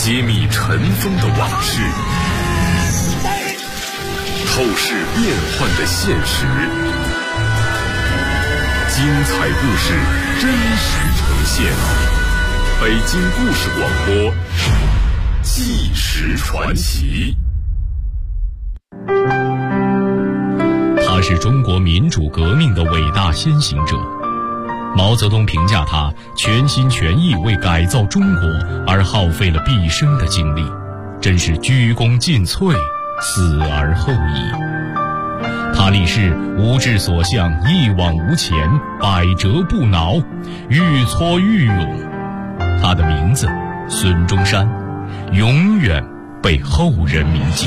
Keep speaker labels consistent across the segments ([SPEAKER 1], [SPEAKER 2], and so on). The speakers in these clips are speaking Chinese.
[SPEAKER 1] 揭秘尘封的往事，透视变幻的现实，精彩故事真实呈现。北京故事广播，纪实传奇。
[SPEAKER 2] 他是中国民主革命的伟大先行者。毛泽东评价他全心全意为改造中国而耗费了毕生的精力，真是鞠躬尽瘁，死而后已。他立誓无志所向，一往无前，百折不挠，愈挫愈勇。他的名字孙中山，永远被后人铭记。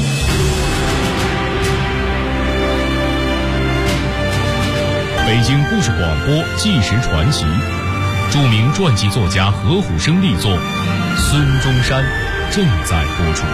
[SPEAKER 2] 北京故事广播纪实传奇，著名传记作家何虎生力作《孙中山》正在播出。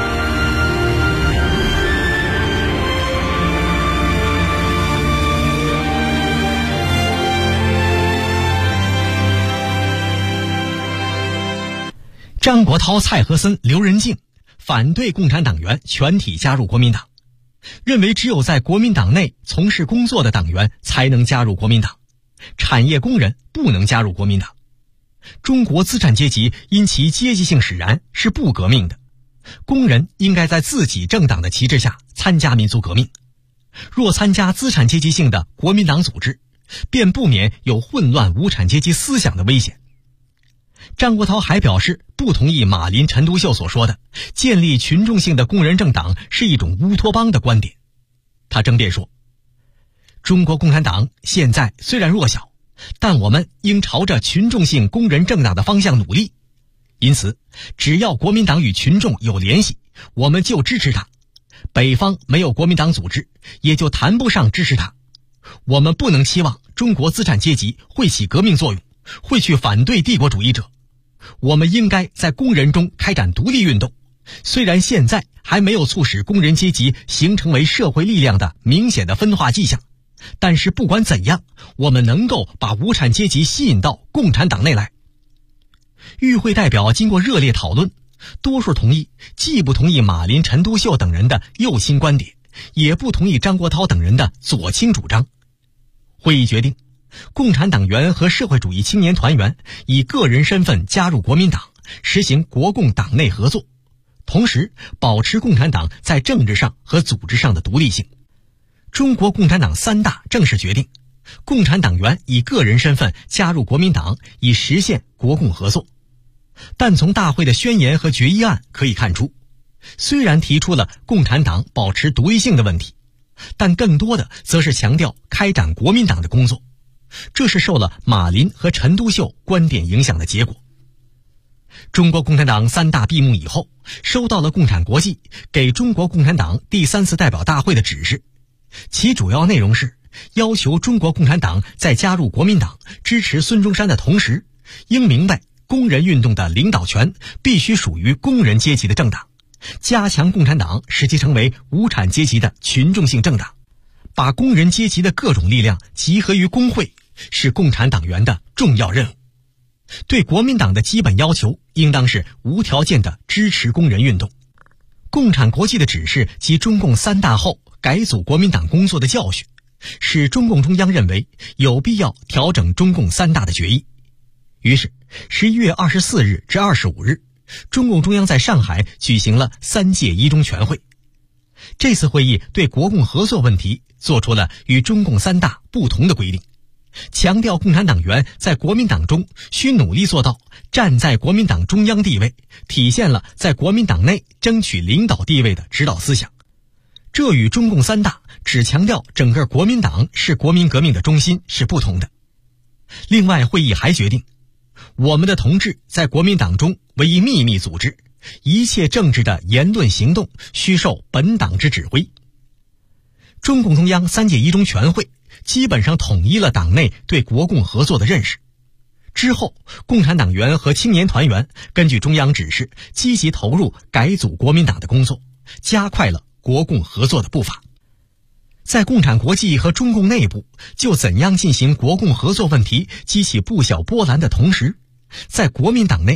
[SPEAKER 3] 张国焘、蔡和森、刘仁静反对共产党员全体加入国民党，认为只有在国民党内从事工作的党员才能加入国民党，产业工人不能加入国民党。中国资产阶级因其阶级性使然是不革命的，工人应该在自己政党的旗帜下参加民族革命。若参加资产阶级性的国民党组织，便不免有混乱无产阶级思想的危险。张国焘还表示不同意马林、陈独秀所说的建立群众性的工人政党是一种乌托邦的观点。他争辩说，中国共产党现在虽然弱小，但我们应朝着群众性工人政党的方向努力，因此只要国民党与群众有联系，我们就支持他。北方没有国民党组织，也就谈不上支持他。我们不能期望中国资产阶级会起革命作用，会去反对帝国主义者。我们应该在工人中开展独立运动，虽然现在还没有促使工人阶级形成为社会力量的明显的分化迹象，但是不管怎样，我们能够把无产阶级吸引到共产党内来。与会代表经过热烈讨论，多数同意，既不同意马林、陈独秀等人的右倾观点，也不同意张国焘等人的左倾主张。会议决定，共产党员和社会主义青年团员以个人身份加入国民党，实行国共党内合作，同时保持共产党在政治上和组织上的独立性。中国共产党3大正式决定，共产党员以个人身份加入国民党，以实现国共合作。但从大会的宣言和决议案可以看出，虽然提出了共产党保持独立性的问题，但更多的则是强调开展国民党的工作。这是受了马林和陈独秀观点影响的结果。中国共产党3大闭幕以后，收到了共产国际给中国共产党第3次代表大会的指示，其主要内容是要求中国共产党在加入国民党、支持孙中山的同时，应明白工人运动的领导权必须属于工人阶级的政党，加强共产党使其成为无产阶级的群众性政党，把工人阶级的各种力量集合于工会，是共产党员的重要任务。对国民党的基本要求应当是无条件的支持工人运动。共产国际的指示及中共3大后改组国民党工作的教训，使中共中央认为有必要调整中共3大的决议。于是11月24日至25日，中共中央在上海举行了3届一中全会。这次会议对国共合作问题做出了与中共3大不同的规定，强调共产党员在国民党中需努力做到站在国民党中央地位，体现了在国民党内争取领导地位的指导思想。这与中共3大只强调整个国民党是国民革命的中心是不同的。另外，会议还决定，我们的同志在国民党中为一秘密组织，一切政治的言论行动需受本党之指挥。中共中央3届一中全会基本上统一了党内对国共合作的认识。之后，共产党员和青年团员根据中央指示，积极投入改组国民党的工作，加快了国共合作的步伐。在共产国际和中共内部就怎样进行国共合作问题激起不小波澜的同时，在国民党内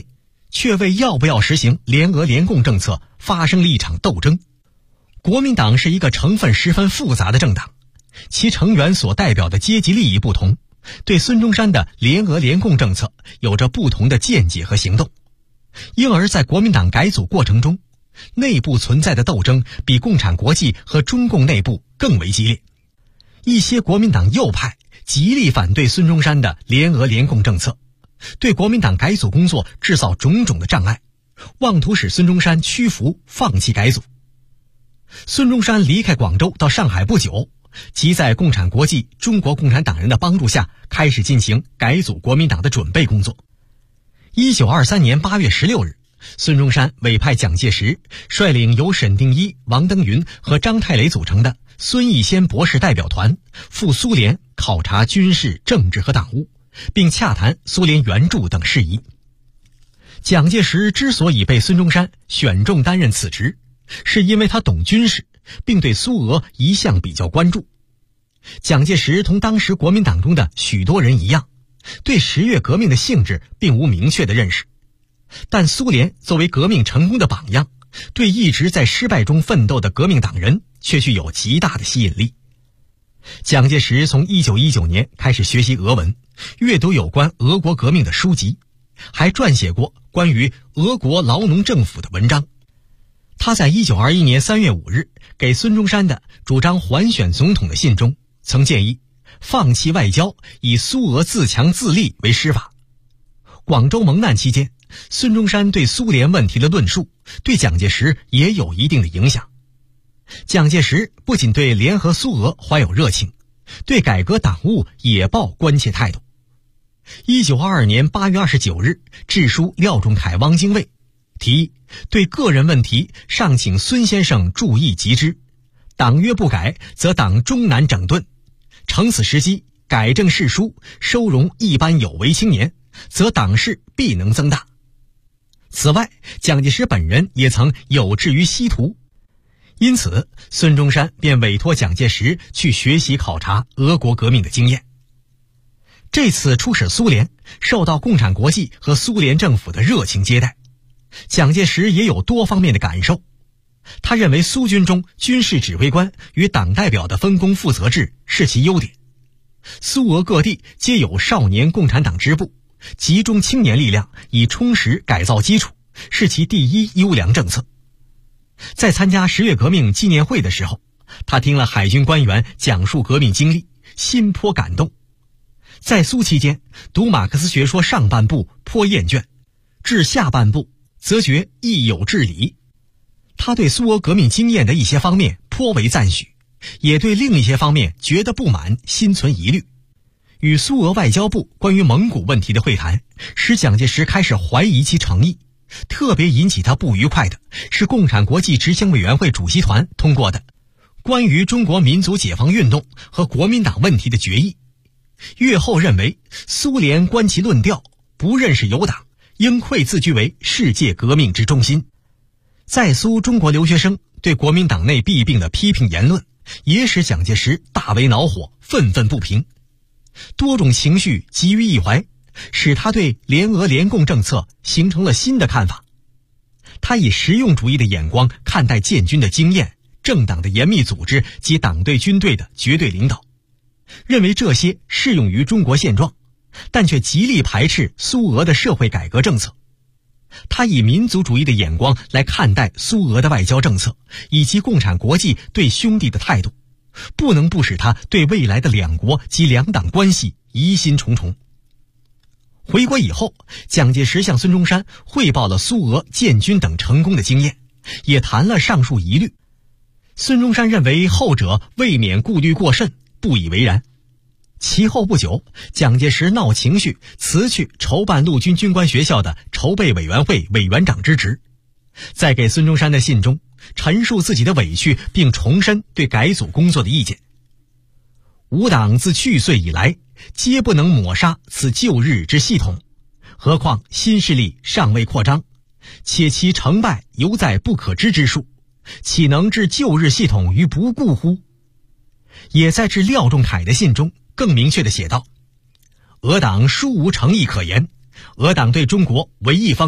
[SPEAKER 3] 却为要不要实行联俄联共政策发生了一场斗争。国民党是一个成分十分复杂的政党，其成员所代表的阶级利益不同，对孙中山的联俄联共政策有着不同的见解和行动，因而在国民党改组过程中，内部存在的斗争比共产国际和中共内部更为激烈。一些国民党右派极力反对孙中山的联俄联共政策，对国民党改组工作制造种种的障碍，妄图使孙中山屈服放弃改组。孙中山离开广州到上海不久，即在共产国际、中国共产党人的帮助下，开始进行改组国民党的准备工作。1923年8月16日，孙中山委派蒋介石率领由沈定一、王登云和张太雷组成的孙逸仙博士代表团赴苏联考察军事、政治和党务，并洽谈苏联援助等事宜。蒋介石之所以被孙中山选中担任此职，是因为他懂军事，并对苏俄一向比较关注。蒋介石同当时国民党中的许多人一样，对10月革命的性质并无明确的认识，但苏联作为革命成功的榜样，对一直在失败中奋斗的革命党人却具有极大的吸引力。蒋介石从1919年开始学习俄文，阅读有关俄国革命的书籍，还撰写过关于俄国劳农政府的文章。他在1921年3月5日给孙中山的主张还选总统的信中，曾建议放弃外交，以苏俄自强自立为师法。广州蒙难期间，孙中山对苏联问题的论述对蒋介石也有一定的影响。蒋介石不仅对联合苏俄怀有热情，对改革党务也抱关切态度。1922年8月29日致书廖仲恺、汪精卫，提议对个人问题尚请孙先生注意及之，党约不改，则党终难整顿，乘此时机改正世书，收容一般有为青年，则党势必能增大。此外，蒋介石本人也曾有志于西图，因此孙中山便委托蒋介石去学习考察俄国革命的经验。这次出使苏联，受到共产国际和苏联政府的热情接待，蒋介石也有多方面的感受。他认为苏军中军事指挥官与党代表的分工负责制是其优点，苏俄各地皆有少年共产党支部，集中青年力量以充实改造基础，是其第一优良政策。在参加10月革命纪念会的时候，他听了海军官员讲述革命经历，心颇感动。在苏期间，读马克思学说上半部颇厌倦，至下半部则觉亦有至理。他对苏俄革命经验的一些方面颇为赞许，也对另一些方面觉得不满，心存疑虑。与苏俄外交部关于蒙古问题的会谈，使蒋介石开始怀疑其诚意。特别引起他不愉快的是共产国际执行委员会主席团通过的关于中国民族解放运动和国民党问题的决议。越后认为苏联观其论调，不认识友党，应愧自居为世界革命之中心。在苏中国留学生对国民党内弊病的批评言论，也使蒋介石大为恼火，愤愤不平。多种情绪集于一怀，使他对联俄联共政策形成了新的看法。他以实用主义的眼光看待建军的经验、政党的严密组织及党对军队的绝对领导，认为这些适用于中国现状，但却极力排斥苏俄的社会改革政策。他以民族主义的眼光来看待苏俄的外交政策以及共产国际对兄弟的态度，不能不使他对未来的两国及两党关系疑心重重。回国以后，蒋介石向孙中山汇报了苏俄建军等成功的经验，也谈了上述疑虑。孙中山认为后者未免顾虑过甚，不以为然。其后不久，蒋介石闹情绪，辞去筹办陆军军官学校的筹备委员会委员长之职。在给孙中山的信中，陈述自己的委屈，并重申对改组工作的意见。吾党自去岁以来，皆不能抹杀此旧日之系统，何况新势力尚未扩张，且其成败犹在不可知之数，岂能置旧日系统于不顾乎？也在致廖仲恺的信中更明确地写道：俄党殊无诚意可言，俄党对中国唯一方针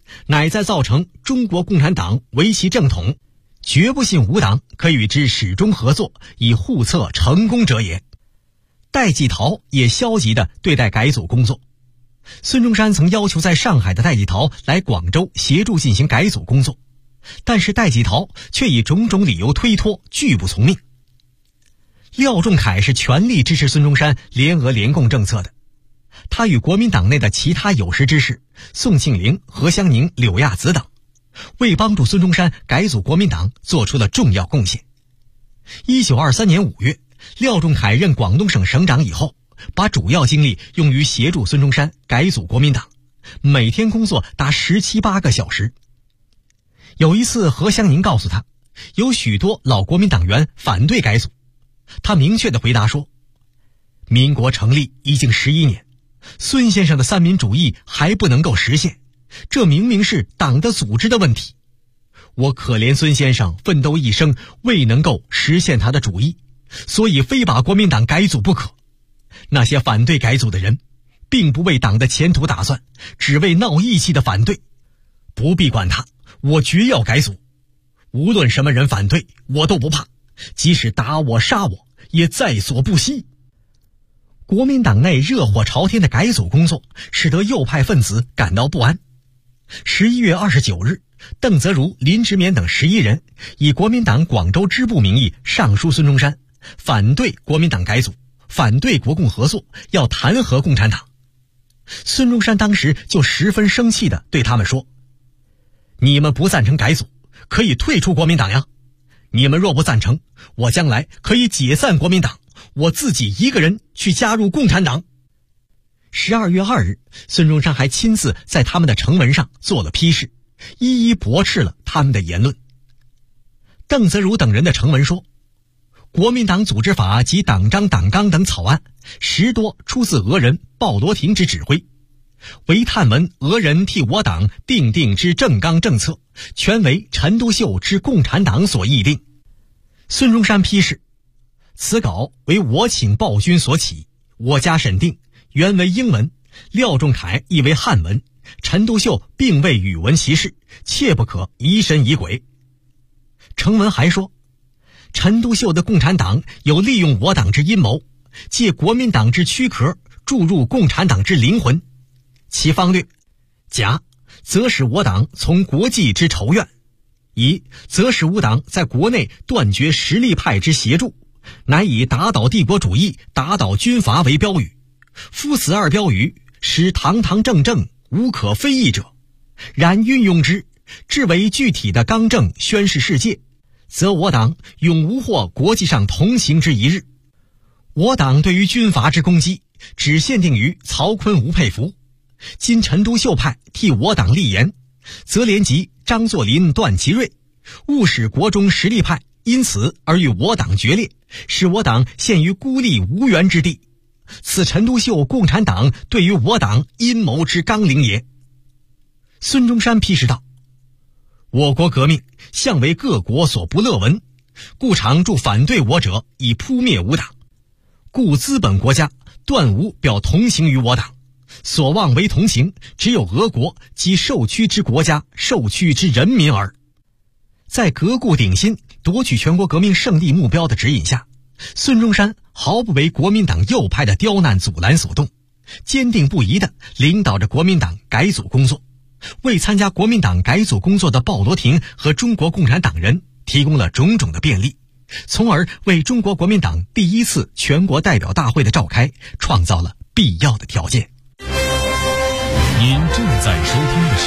[SPEAKER 3] 乃在造成中国共产党为其正统，绝不信吾党可与之始终合作，以互策成功者也。戴季陶也消极地对待改组工作。孙中山曾要求在上海的戴季陶来广州协助进行改组工作，但是戴季陶却以种种理由推脱，拒不从命。廖仲恺是全力支持孙中山联俄联共政策的，他与国民党内的其他有识之士宋庆龄、何香凝、柳亚子等，为帮助孙中山改组国民党做出了重要贡献。1923年5月，廖仲恺任广东省省长以后，把主要精力用于协助孙中山改组国民党，每天工作达17、18个小时。有一次，何香凝告诉他，有许多老国民党员反对改组。他明确地回答说，民国成立已经11年，孙先生的三民主义还不能够实现，这明明是党的组织的问题。我可怜孙先生奋斗一生未能够实现他的主义，所以非把国民党改组不可。那些反对改组的人并不为党的前途打算，只为闹义气的反对。不必管他，我决要改组。无论什么人反对，我都不怕，即使打我杀我也在所不惜。国民党内热火朝天的改组工作使得右派分子感到不安。11月29日，邓泽如、林直勉等11人以国民党广州支部名义上书孙中山，反对国民党改组，反对国共合作，要弹劾共产党。孙中山当时就十分生气地对他们说，你们不赞成改组，可以退出国民党呀。你们若不赞成，我将来可以解散国民党，我自己一个人去加入共产党。12月2日，孙中山还亲自在他们的呈文上做了批示，一一驳斥了他们的言论。邓泽如等人的呈文说，国民党组织法及党章党纲等草案10多出自俄人鲍罗廷之指挥，唯探闻俄人替我党定之政纲政策，全为陈独秀之共产党所议定。孙中山批示，此稿为我请鲍军所起，我家审定，原为英文，廖仲恺译为汉文，陈独秀并未语文其事，切不可疑神疑鬼。呈文还说，陈独秀的共产党有利用我党之阴谋，借国民党之躯壳注入共产党之灵魂，其方略：甲，则使我党从国际之仇怨；乙，则使吾党在国内断绝实力派之协助，乃以打倒帝国主义、打倒军阀为标语。夫此二标语，使堂堂正正，无可非议者。然运用之，至为具体的纲正宣示世界，则我党永无获国际上同行之一日。我党对于军阀之攻击，只限定于曹锟、吴佩孚。今陈独秀派替我党立言，则连及张作霖、段祺瑞，误使国中实力派因此而与我党决裂，使我党陷于孤立无援之地。此陈独秀共产党对于我党阴谋之纲领也。孙中山批示道，我国革命向为各国所不乐闻，故常助反对我者以扑灭吾党，故资本国家断无表同行于我党，所望为同行，只有俄国及受屈之国家、受屈之人民耳。在革故鼎新、夺取全国革命胜利目标的指引下，孙中山毫不为国民党右派的刁难阻拦所动，坚定不移地领导着国民党改组工作，为参加国民党改组工作的鲍罗廷和中国共产党人提供了种种的便利，从而为中国国民党第一次全国代表大会的召开创造了必要的条件。
[SPEAKER 2] 您正在收听的是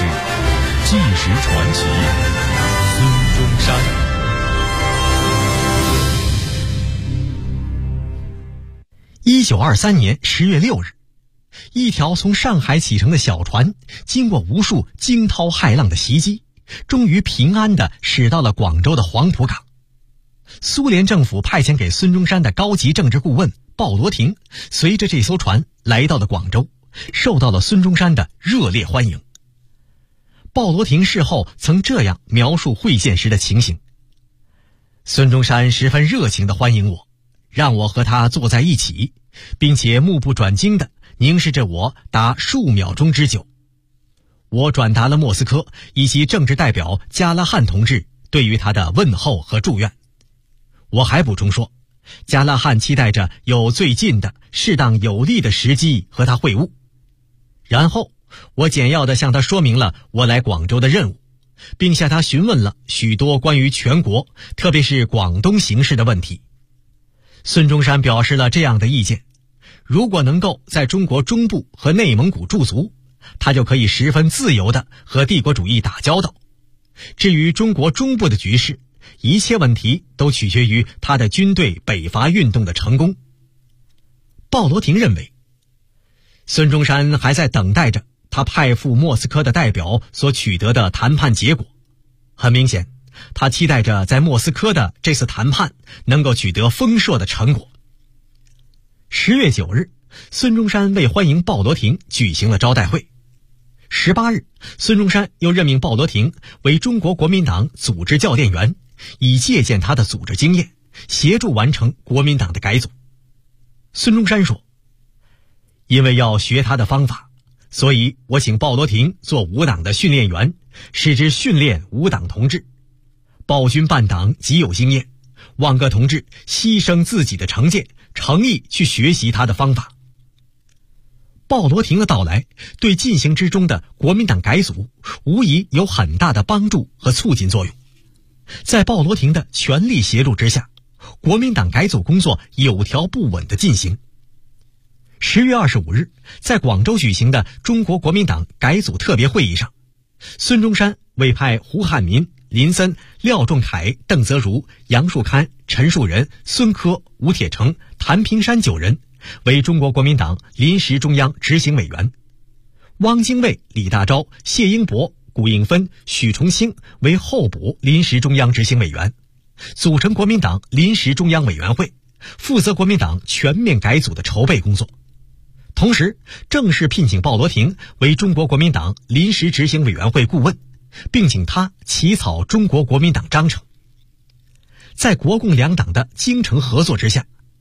[SPEAKER 2] 《纪实传奇》，孙中山。
[SPEAKER 3] 1923年10月6日，一条从上海启程的小船，经过无数惊涛骇浪的袭击，终于平安地驶到了广州的黄浦港。苏联政府派遣给孙中山的高级政治顾问鲍罗廷，随着这艘船来到了广州，受到了孙中山的热烈欢迎。鲍罗廷事后曾这样描述会见时的情形：孙中山十分热情地欢迎我，让我和他坐在一起，并且目不转睛地凝视着我达数秒钟之久。 我转达了莫斯科以及政治代表加拉汉同志对于他的问候和祝愿。我还补充说，加拉汉期待着有最近的适当有利的时机和他会晤。然后我简要地向他说明了我来广州的任务，并向他询问了许多关于全国特别是广东形势的问题。孙中山表示了这样的意见，如果能够在中国中部和内蒙古驻足，他就可以十分自由地和帝国主义打交道。至于中国中部的局势，一切问题都取决于他的军队北伐运动的成功。鲍罗廷认为，孙中山还在等待着他派赴莫斯科的代表所取得的谈判结果。很明显，他期待着在莫斯科的这次谈判能够取得丰硕的成果。10月9日，孙中山为欢迎鲍罗廷举行了招待会。18日，孙中山又任命鲍罗廷为中国国民党组织教练员，以借鉴他的组织经验，协助完成国民党的改组。孙中山说，因为要学他的方法，所以我请鲍罗廷做吾党的训练员，使之训练吾党同志。鲍军办党极有经验，望各同志牺牲自己的成见，诚意去学习他的方法。鲍罗廷的到来对进行之中的国民党改组无疑有很大的帮助和促进作用。在鲍罗廷的全力协助之下，国民党改组工作有条不紊地进行。10月25日，在广州举行的中国国民党改组特别会议上，孙中山委派胡汉民、林森、廖仲恺、邓泽如、杨树堪、陈树人、孙科、吴铁城、谭平山9人为中国国民党临时中央执行委员，汪精卫、李大钊、谢英伯、古应芬、许崇兴为候补临时中央执行委员，组成国民党临时中央委员会，负责国民党全面改组的筹备工作。同时正式聘请鲍罗廷为中国国民党临时执行委员会顾问，并请他起草中国国民党章程。在国共两党的精诚合作之下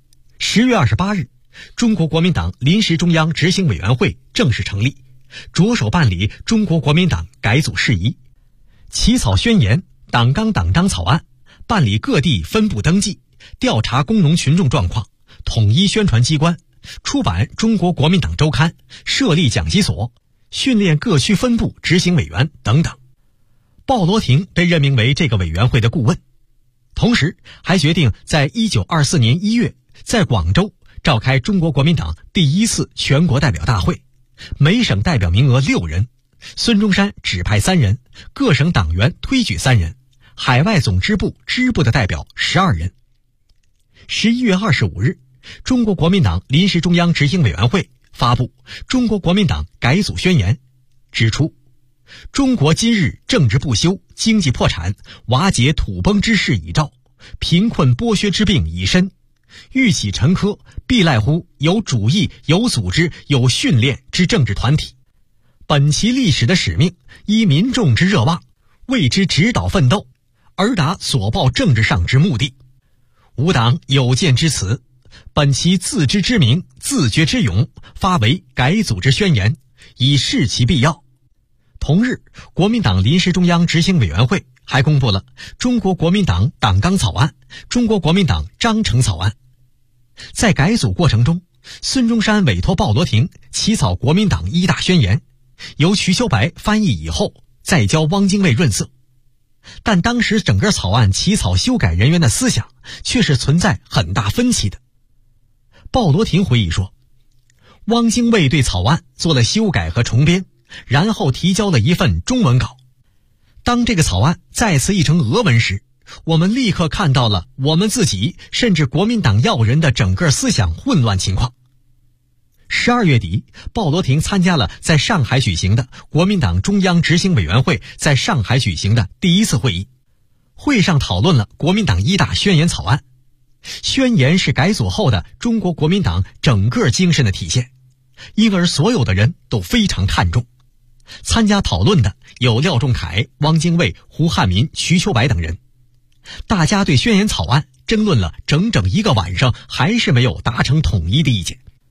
[SPEAKER 3] ，10月28日，中国国民党临时中央执行委员会正式成立，着手办理中国国民党改组事宜，起草宣言、党纲党章草案，办理各地分部登记，调查工农群众状况，统一宣传机关，出版中国国民党周刊，设立讲习所，训练各区分部执行委员等等。鲍罗廷被任命为这个委员会的顾问，同时还决定在1924年1月在广州召开中国国民党第1次全国代表大会，每省代表名额6人，孙中山指派3人，各省党员推举3人，海外总支部支部的代表12人。11月25日，中国国民党临时中央执行委员会发布《中国国民党改组宣言》，指出中国今日政治不修，经济破产，瓦解土崩之势已兆，贫困剥削之病已深，欲起沉疴，必赖乎有主义、有组织、有训练之政治团体。本其历史的使命，依民众之热望，为之指导奋斗，而达所报政治上之目的。吾党有见之辞，本其自知之明，自觉之勇，发为改组之宣言，以示其必要。同日，国民党临时中央执行委员会还公布了中国国民党党纲草案、中国国民党章程草案。在改组过程中，孙中山委托鲍罗廷起草国民党1大宣言，由瞿秋白翻译以后再交汪精卫润色。但当时整个草案起草修改人员的思想却是存在很大分歧的。鲍罗廷回忆说，汪精卫对草案做了修改和重编，然后提交了一份中文稿。当这个草案再次译成俄文时，我们立刻看到了我们自己甚至国民党要人的整个思想混乱情况。12月底，鲍罗廷参加了在上海举行的国民党中央执行委员会在上海举行的第1次会议，会上讨论了国民党1大宣言草案。宣言是改组后的中国国民党整个精神的体现，因而所有的人都非常看重。参加讨论的有廖仲恺、汪精卫、胡汉民、瞿秋白等人。大家对宣言草案争论了整整1个晚上，还是没有达成统一的意见。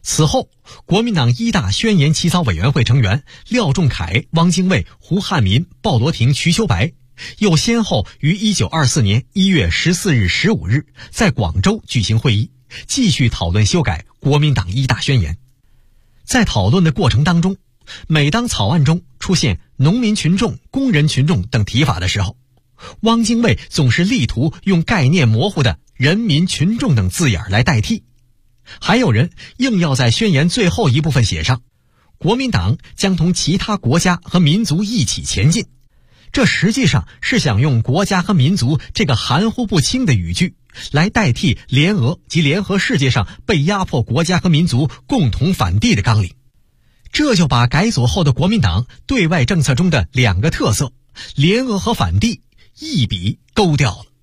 [SPEAKER 3] 此后，国民党一大宣言起草委员会成员廖仲恺、汪精卫、胡汉民、鲍罗廷、瞿秋白又先后于1924年1月14日、15日在广州举行会议，继续讨论修改国民党一大宣言。在讨论的过程当中，每当草案中出现农民群众、工人群众等提法的时候，汪精卫总是力图用概念模糊的人民群众等字眼来代替。还有人硬要在宣言最后一部分写上国民党将同其他国家和民族一起前进，这实际上是想用国家和民族这个含糊不清的语句来代替联俄及联合世界上被压迫国家和民族共同反帝的纲领。这就把改组后的国民党对外政策中的两个特色联俄和反帝一笔勾掉了。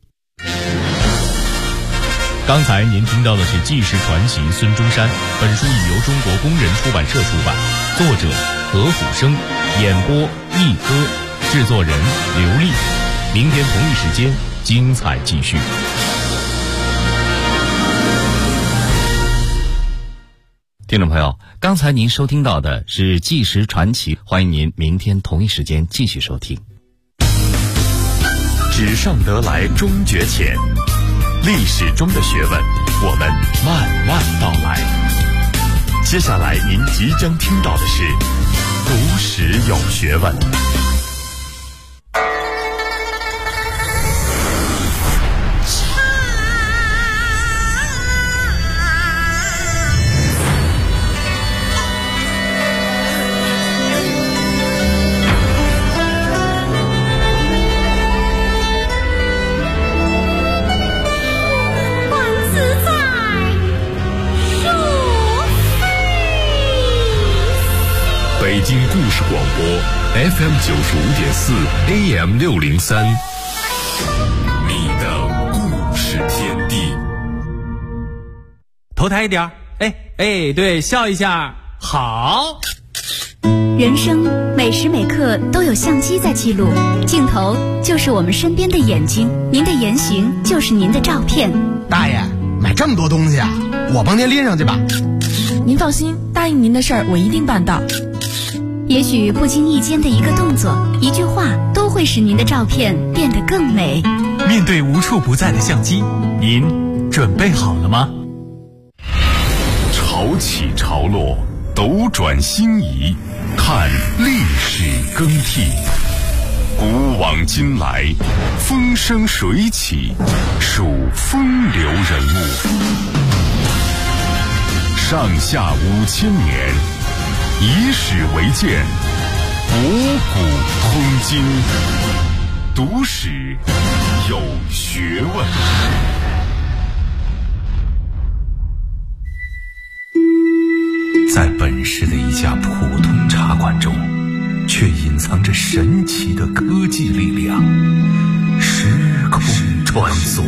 [SPEAKER 2] 刚才您听到的是纪实传奇孙中山，本书已由中国工人出版社出版，作者何虎生，演播一哥，制作人刘丽。明天同一时间精彩继续。
[SPEAKER 4] 听众朋友，刚才您收听到的是纪实传奇，欢迎您明天同一时间继续收听。
[SPEAKER 1] 纸上得来终觉浅，历史中的学问，我们慢慢道来。接下来您即将听到的是读史有学问。北京故事广播 FM 95.4 AM 603，你的故事天地。
[SPEAKER 5] 头抬一点，对，笑一下，好。
[SPEAKER 6] 人生每时每刻都有相机在记录，镜头就是我们身边的眼睛，您的言行就是您的照片。
[SPEAKER 7] 大爷，买这么多东西啊，我帮您拎上去吧。
[SPEAKER 8] 您放心，答应您的事儿我一定办到。
[SPEAKER 6] 也许不经意间的一个动作、一句话，都会使您的照片变得更美。
[SPEAKER 9] 面对无处不在的相机，您准备好了吗？
[SPEAKER 1] 潮起潮落，斗转星移，看历史更替。古往今来，风生水起，数风流人物。上下5000年，以史为鉴，博古通今，读史有学问。
[SPEAKER 9] 在本市的一家普通茶馆中，却隐藏着神奇的科技力量，时空穿梭。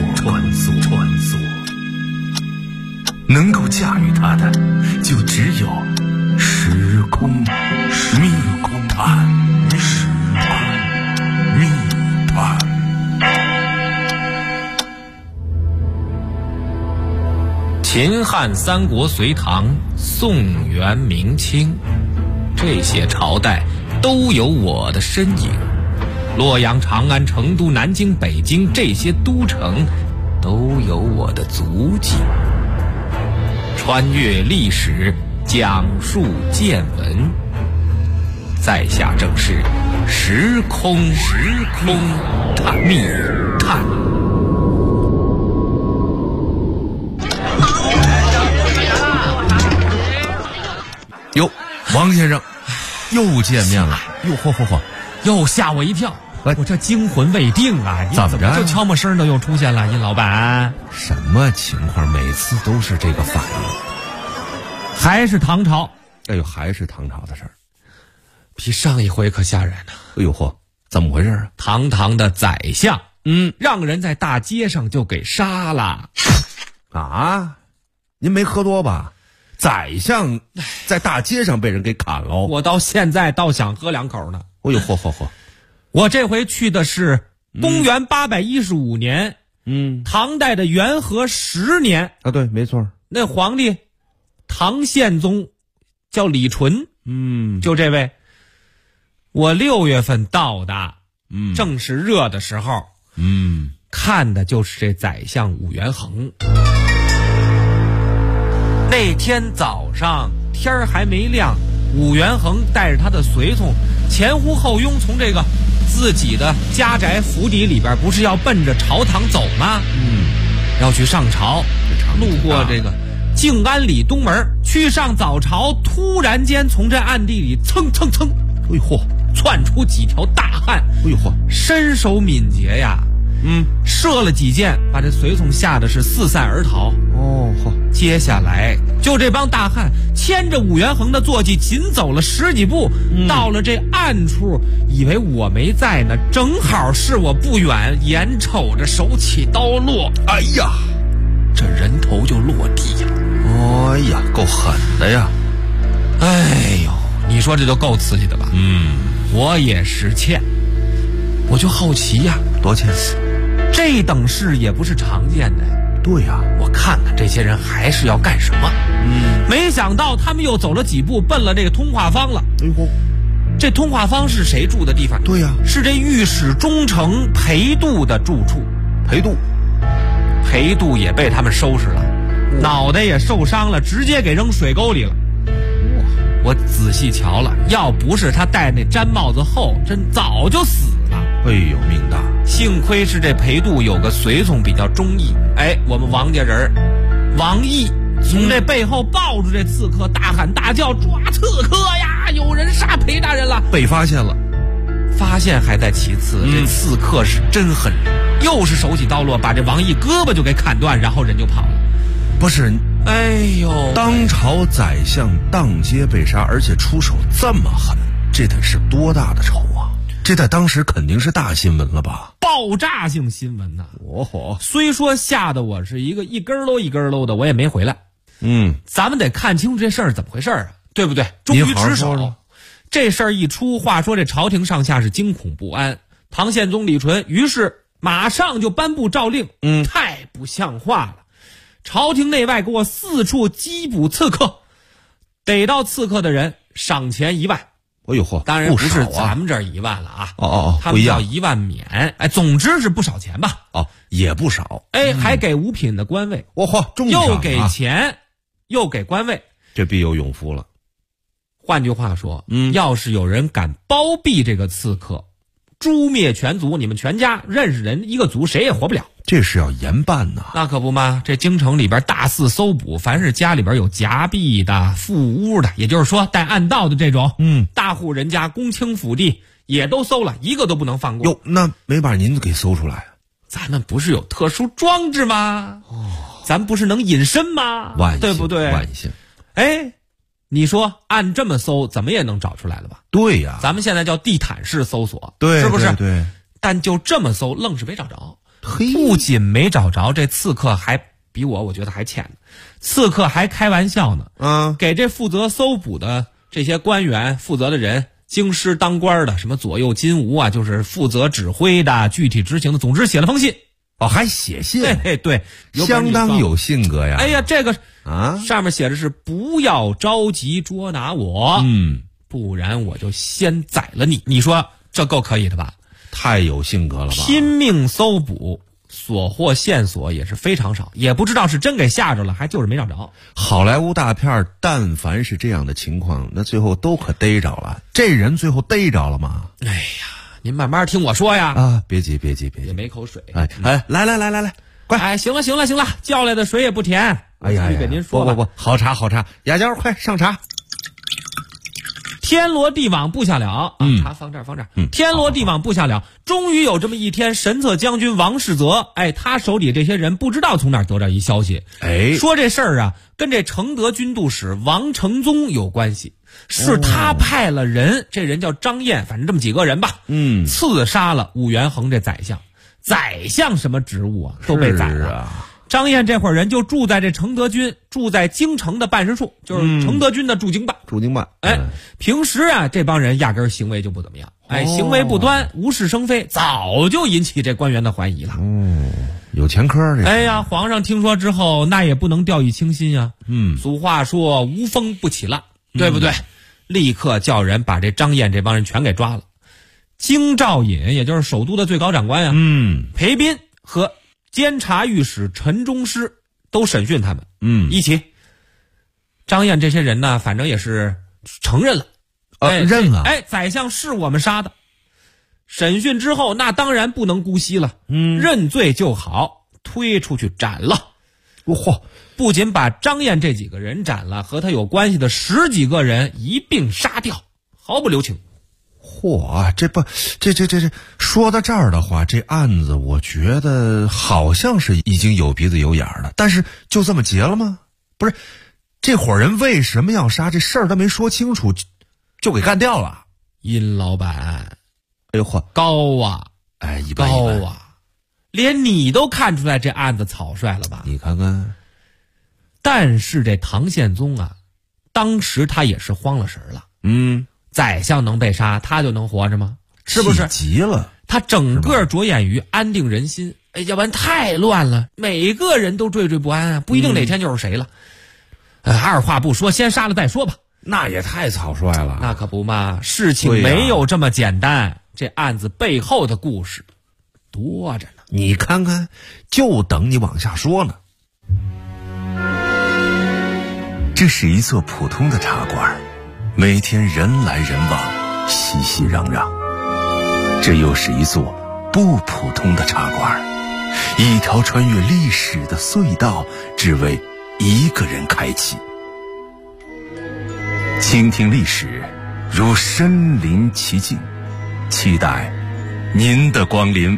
[SPEAKER 9] 能够驾驭它的，就只有时空密探。
[SPEAKER 5] 秦汉三国隋唐宋元明清，这些朝代都有我的身影。洛阳、长安、成都、南京、北京，这些都城都有我的足迹。穿越历史，讲述见闻，在下正是时空密探。
[SPEAKER 4] 哟，王先生，又见面了。哟，嚯，
[SPEAKER 5] 又吓我一跳。我这惊魂未定啊！你怎么就悄没声的又出现了，殷老板？
[SPEAKER 4] 什么情况？每次都是这个反应。
[SPEAKER 5] 还是唐朝？
[SPEAKER 4] 哎呦，还是唐朝的事儿，
[SPEAKER 5] 比上一回可吓人呢。
[SPEAKER 4] 哎呦嚯，怎么回事啊？
[SPEAKER 5] 堂堂的宰相，让人在大街上就给杀了。
[SPEAKER 4] 啊？您没喝多吧？宰相在大街上被人给砍了。
[SPEAKER 5] 我到现在倒想喝两口呢。
[SPEAKER 4] 哎呦嚯！
[SPEAKER 5] 我这回去的是公元815年，唐代的元和10年
[SPEAKER 4] 啊，对，没错。
[SPEAKER 5] 那皇帝唐宪宗叫李纯，就这位，我6月份到的，正是热的时候，看的就是这宰相武元衡。那天早上天儿还没亮，武元衡带着他的随从前呼后拥，从这个自己的家宅府邸里边，不是要奔着朝堂走吗？要去上朝，路过这个静安里东门，去上早朝，突然间从这暗地里蹭蹭蹭，哎嚯，窜出几条大汉，哎嚯，身手敏捷呀，射了几箭，把这随从吓得是四散而逃。接下来就这帮大汉牵着武元衡的坐骑，紧走了10几步，到了这暗处，以为我没在呢，正好是我不远，眼瞅着手起刀落，哎呀，这人头就落地了。
[SPEAKER 7] 哎呀，够狠的呀！
[SPEAKER 5] 哎呦，你说这就够刺激的吧？我也是欠，我就好奇呀，
[SPEAKER 7] 多欠，
[SPEAKER 5] 这等事也不是常见的。
[SPEAKER 7] 对呀，
[SPEAKER 5] 我看看这些人还是要干什么。没想到他们又走了几步，奔了这个通化坊了。哎呦，这通化坊是谁住的地方？
[SPEAKER 7] 对呀，
[SPEAKER 5] 是这御史中丞裴度的住处。裴度也被他们收拾了，脑袋也受伤了，直接给扔水沟里了。我仔细瞧了，要不是他戴那毡帽子厚，真早就死了。
[SPEAKER 7] 哎呦，命大！
[SPEAKER 5] 幸亏是这裴度有个随从比较忠义，我们王家人王毅从这背后抱住这刺客，大喊大叫：“抓刺客呀！有人杀裴大人了！”
[SPEAKER 7] 被发现了，
[SPEAKER 5] 发现还在其次，这刺客是真狠人，又是手起刀落，把这王毅胳膊就给砍断，然后人就跑了。
[SPEAKER 7] 不是，
[SPEAKER 5] 哎呦，
[SPEAKER 7] 当朝宰相当街被杀，而且出手这么狠，这得是多大的仇啊！这在当时肯定是大新闻了吧？
[SPEAKER 5] 爆炸性新闻呐！虽说吓得我是一根喽一根喽的，我也没回来。咱们得看清楚这事儿怎么回事啊，对不对？终于知手。这事儿一出，话说这朝廷上下是惊恐不安。唐宪宗李纯于是马上就颁布诏令，太不像话了！朝廷内外给我四处缉捕刺客，逮到刺客的人赏钱1万。
[SPEAKER 7] 哎呦嚯，
[SPEAKER 5] 当然不是咱们这儿1万了啊！他们叫1万免，总之是不少钱吧？
[SPEAKER 7] 也不少。
[SPEAKER 5] 还给5品的官位，又给钱，又给官位，
[SPEAKER 7] 这必有勇夫了。
[SPEAKER 5] 换句话说，要是有人敢包庇这个刺客，诛灭全族，你们全家认识人一个族谁也活不了。
[SPEAKER 7] 这是要严办呐。
[SPEAKER 5] 那可不嘛，这京城里边大肆搜捕，凡是家里边有夹壁的、附屋的，也就是说带暗道的这种，大户人家、公卿府邸也都搜了，一个都不能放过。
[SPEAKER 7] 哟，那没把您给搜出来？
[SPEAKER 5] 咱们不是有特殊装置吗？咱不是能隐身吗？对不对？
[SPEAKER 7] 万幸。
[SPEAKER 5] 你说按这么搜，怎么也能找出来了吧？
[SPEAKER 7] 对呀，
[SPEAKER 5] 咱们现在叫地毯式搜索，
[SPEAKER 7] 对，
[SPEAKER 5] 是不是？
[SPEAKER 7] 对。
[SPEAKER 5] 但就这么搜，愣是没找着。不仅没找着，这刺客还比我觉得还欠呢。刺客还开玩笑呢，给这负责搜捕的这些官员、负责的人、京师当官的，什么左右金吾啊，就是负责指挥的、具体执行的，总之写了封信。
[SPEAKER 7] 还写信？
[SPEAKER 5] 对，
[SPEAKER 7] 相当有性格呀。
[SPEAKER 5] 这个上面写的是不要着急捉拿我，不然我就先宰了你。你说这够可以的吧？
[SPEAKER 7] 太有性格了吧！
[SPEAKER 5] 拼命搜捕，所获线索也是非常少，也不知道是真给吓着了，还就是没找着。
[SPEAKER 7] 好莱坞大片但凡是这样的情况，那最后都可逮着了。这人最后逮着了吗？
[SPEAKER 5] 您慢慢听我说呀。
[SPEAKER 7] 别急，
[SPEAKER 5] 也没口水。
[SPEAKER 7] 来，快！
[SPEAKER 5] 行了，叫来的水也不甜。给您说吧。
[SPEAKER 7] 不，好茶，雅娇，快上茶。
[SPEAKER 5] 天罗地网布下了茶放这儿。天罗地网布下了，终于有这么一天，神策将军王世泽，他手里这些人不知道从哪儿得到一消息，说这事儿跟这承德军度使王承宗有关系，是他派了人，这人叫张燕，反正这么几个人吧，刺杀了武元衡这宰相。宰相什么职务都被宰了。张燕这伙人就住在这承德军，住在京城的办事处，就是承德军的驻京办。平时这帮人压根行为就不怎么样，行为不端，无事生非，早就引起这官员的怀疑了。
[SPEAKER 7] 有前科这。
[SPEAKER 5] 哎呀，皇上听说之后，那也不能掉以轻心啊。俗话说无风不起浪，对不对？立刻叫人把这张燕这帮人全给抓了。京兆尹也就是首都的最高长官啊，裴斌和监察御史陈忠师都审讯他们，一起。张燕这些人呢，反正也是承认了，
[SPEAKER 7] 认了，
[SPEAKER 5] 宰相是我们杀的。审讯之后，那当然不能姑息了，认罪就好，推出去斩了。
[SPEAKER 7] 嚯！
[SPEAKER 5] 不仅把张燕这几个人斩了，和他有关系的10几个人一并杀掉，毫不留情。
[SPEAKER 7] 嚯！这说到这儿的话，这案子我觉得好像是已经有鼻子有眼了，但是就这么结了吗？不是，这伙人为什么要杀？这事儿都没说清楚，就给干掉了。
[SPEAKER 5] 殷老板，
[SPEAKER 7] 哎呦嚯，
[SPEAKER 5] 高啊！
[SPEAKER 7] 一般
[SPEAKER 5] 高啊！连你都看出来这案子草率了吧？
[SPEAKER 7] 你看看。
[SPEAKER 5] 但是这唐宪宗啊，当时他也是慌了神了。宰相能被杀，他就能活着吗？是不是？
[SPEAKER 7] 急了。
[SPEAKER 5] 他整个着眼于安定人心，要不然太乱了，每个人都惴惴不安啊，不一定哪天就是谁了。二话不说，先杀了再说吧。
[SPEAKER 7] 那也太草率了。
[SPEAKER 5] 那可不嘛，事情没有这么简单，这案子背后的故事多着呢。
[SPEAKER 7] 你看看，就等你往下说呢。
[SPEAKER 9] 这是一座普通的茶馆，每天人来人往，熙熙攘攘。这又是一座不普通的茶馆，一条穿越历史的隧道，只为一个人开启。倾听历史，如身临其境，期待您的光临。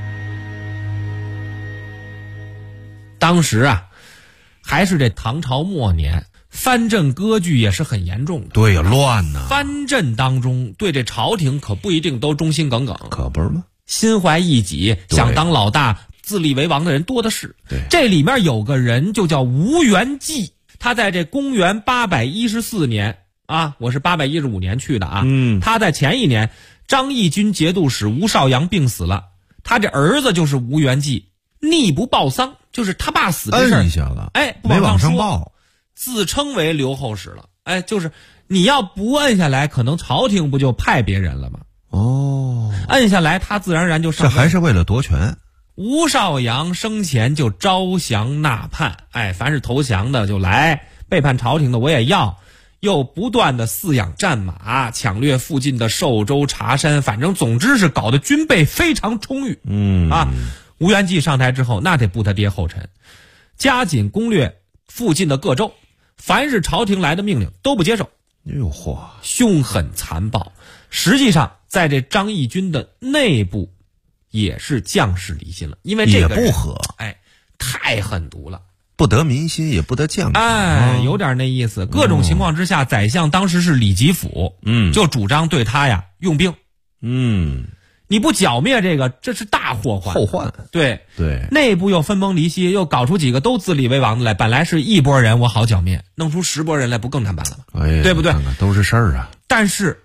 [SPEAKER 5] 当时啊，还是这唐朝末年，藩镇割据也是很严重的。
[SPEAKER 7] 对呀，乱呢。
[SPEAKER 5] 藩镇当中对这朝廷可不一定都忠心耿耿，
[SPEAKER 7] 可不是吗？
[SPEAKER 5] 心怀异己，想当老大、自立为王的人多的是。
[SPEAKER 7] 对，
[SPEAKER 5] 这里面有个人就叫吴元济，他在这公元814年啊，我是815年去的啊。他在前一年，张义军节度使吴少阳病死了，他这儿子就是吴元济，逆不报丧，就是他爸死这事儿，
[SPEAKER 7] 摁下了，
[SPEAKER 5] 不
[SPEAKER 7] 没往上报，
[SPEAKER 5] 自称为留后使了。就是你要不摁下来，可能朝廷不就派别人了吗？摁下来，他自然而然就上位。
[SPEAKER 7] 这还是为了夺权。
[SPEAKER 5] 吴少阳生前就招降纳叛，凡是投降的就来，背叛朝廷的我也要，又不断的饲养战马，抢掠附近的寿州茶山，反正总之是搞得军备非常充裕。吴元济上台之后，那得步他爹后尘，加紧攻略附近的各州，凡是朝廷来的命令都不接受。凶狠残暴。实际上在这张义军的内部也是将士离心了，因为这个人
[SPEAKER 7] 也不和，
[SPEAKER 5] 太狠毒了，
[SPEAKER 7] 不得民心也不得将士，
[SPEAKER 5] 有点那意思。各种情况之下，宰相当时是李吉甫，就主张对他呀用兵，你不剿灭这个，这是大祸患，
[SPEAKER 7] 后患。
[SPEAKER 5] 对，
[SPEAKER 7] 内
[SPEAKER 5] 部又分崩离析，又搞出几个都自立为王的来，本来是一拨人我好剿灭，弄出10拨人来，不更难办了吗？对不对？
[SPEAKER 7] 看看都是事儿啊。
[SPEAKER 5] 但是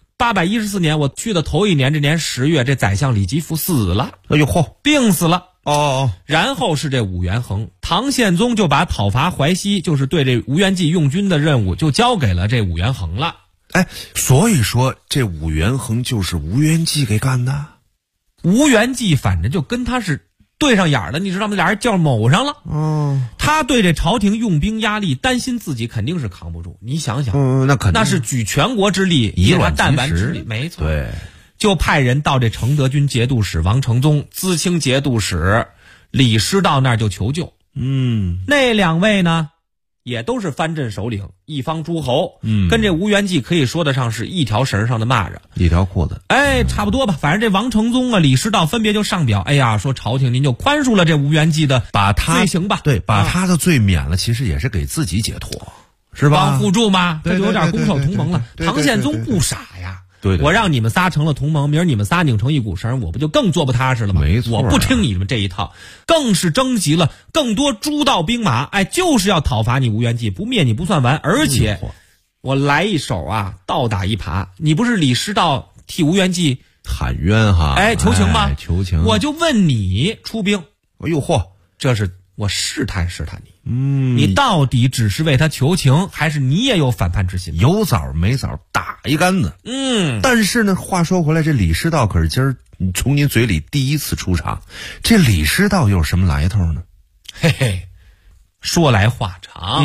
[SPEAKER 5] 814年我去的头一年，这年10月，这宰相李吉甫死了，病死了。然后是这武元衡，唐宪宗就把讨伐淮西，就是对这吴元济用军的任务，就交给了这武元衡了。
[SPEAKER 7] 所以说这武元衡就是吴元济给干的。
[SPEAKER 5] 吴元济反正就跟他是对上眼了，你知道吗？俩人叫卯上了。他对这朝廷用兵压力，担心自己肯定是扛不住。你想想，
[SPEAKER 7] 那肯定，
[SPEAKER 5] 那是举全国之力，以他弹丸之力，没错。
[SPEAKER 7] 对，
[SPEAKER 5] 就派人到这承德军节度使王承宗、淄青节度使李师道那儿就求救。那2位呢，也都是藩镇首领，一方诸侯，跟这吴元济可以说得上是一条绳上的蚂蚱，
[SPEAKER 7] 一条裤子。
[SPEAKER 5] 差不多吧。反正这王承宗啊、李师道分别就上表，说朝廷您就宽恕了这吴元济的罪行吧。
[SPEAKER 7] 对，把他的罪免了，其实也是给自己解脱，是吧？
[SPEAKER 5] 帮互助嘛，这就有点拱手同盟了。唐宪宗不傻呀。我让你们仨成了同盟，明儿你们仨拧成一股绳，我不就更坐不踏实了吗？
[SPEAKER 7] 没错，
[SPEAKER 5] 我不听你们这一套，更是征集了更多诸道兵马，就是要讨伐你吴元济，不灭你不算完，而且我来一手啊，倒打一耙。你不是李师道替吴元济
[SPEAKER 7] 喊冤哈？
[SPEAKER 5] 求情吗？
[SPEAKER 7] 求情。
[SPEAKER 5] 我就问你出兵，
[SPEAKER 7] 哎呦嚯，
[SPEAKER 5] 这是我试探你。你到底只是为他求情，还是你也有反叛之心？
[SPEAKER 7] 有枣没枣打一竿子。但是呢，话说回来，这李师道可是今儿从您嘴里第一次出场，这李师道又是什么来头呢？
[SPEAKER 5] 嘿嘿，说来话长。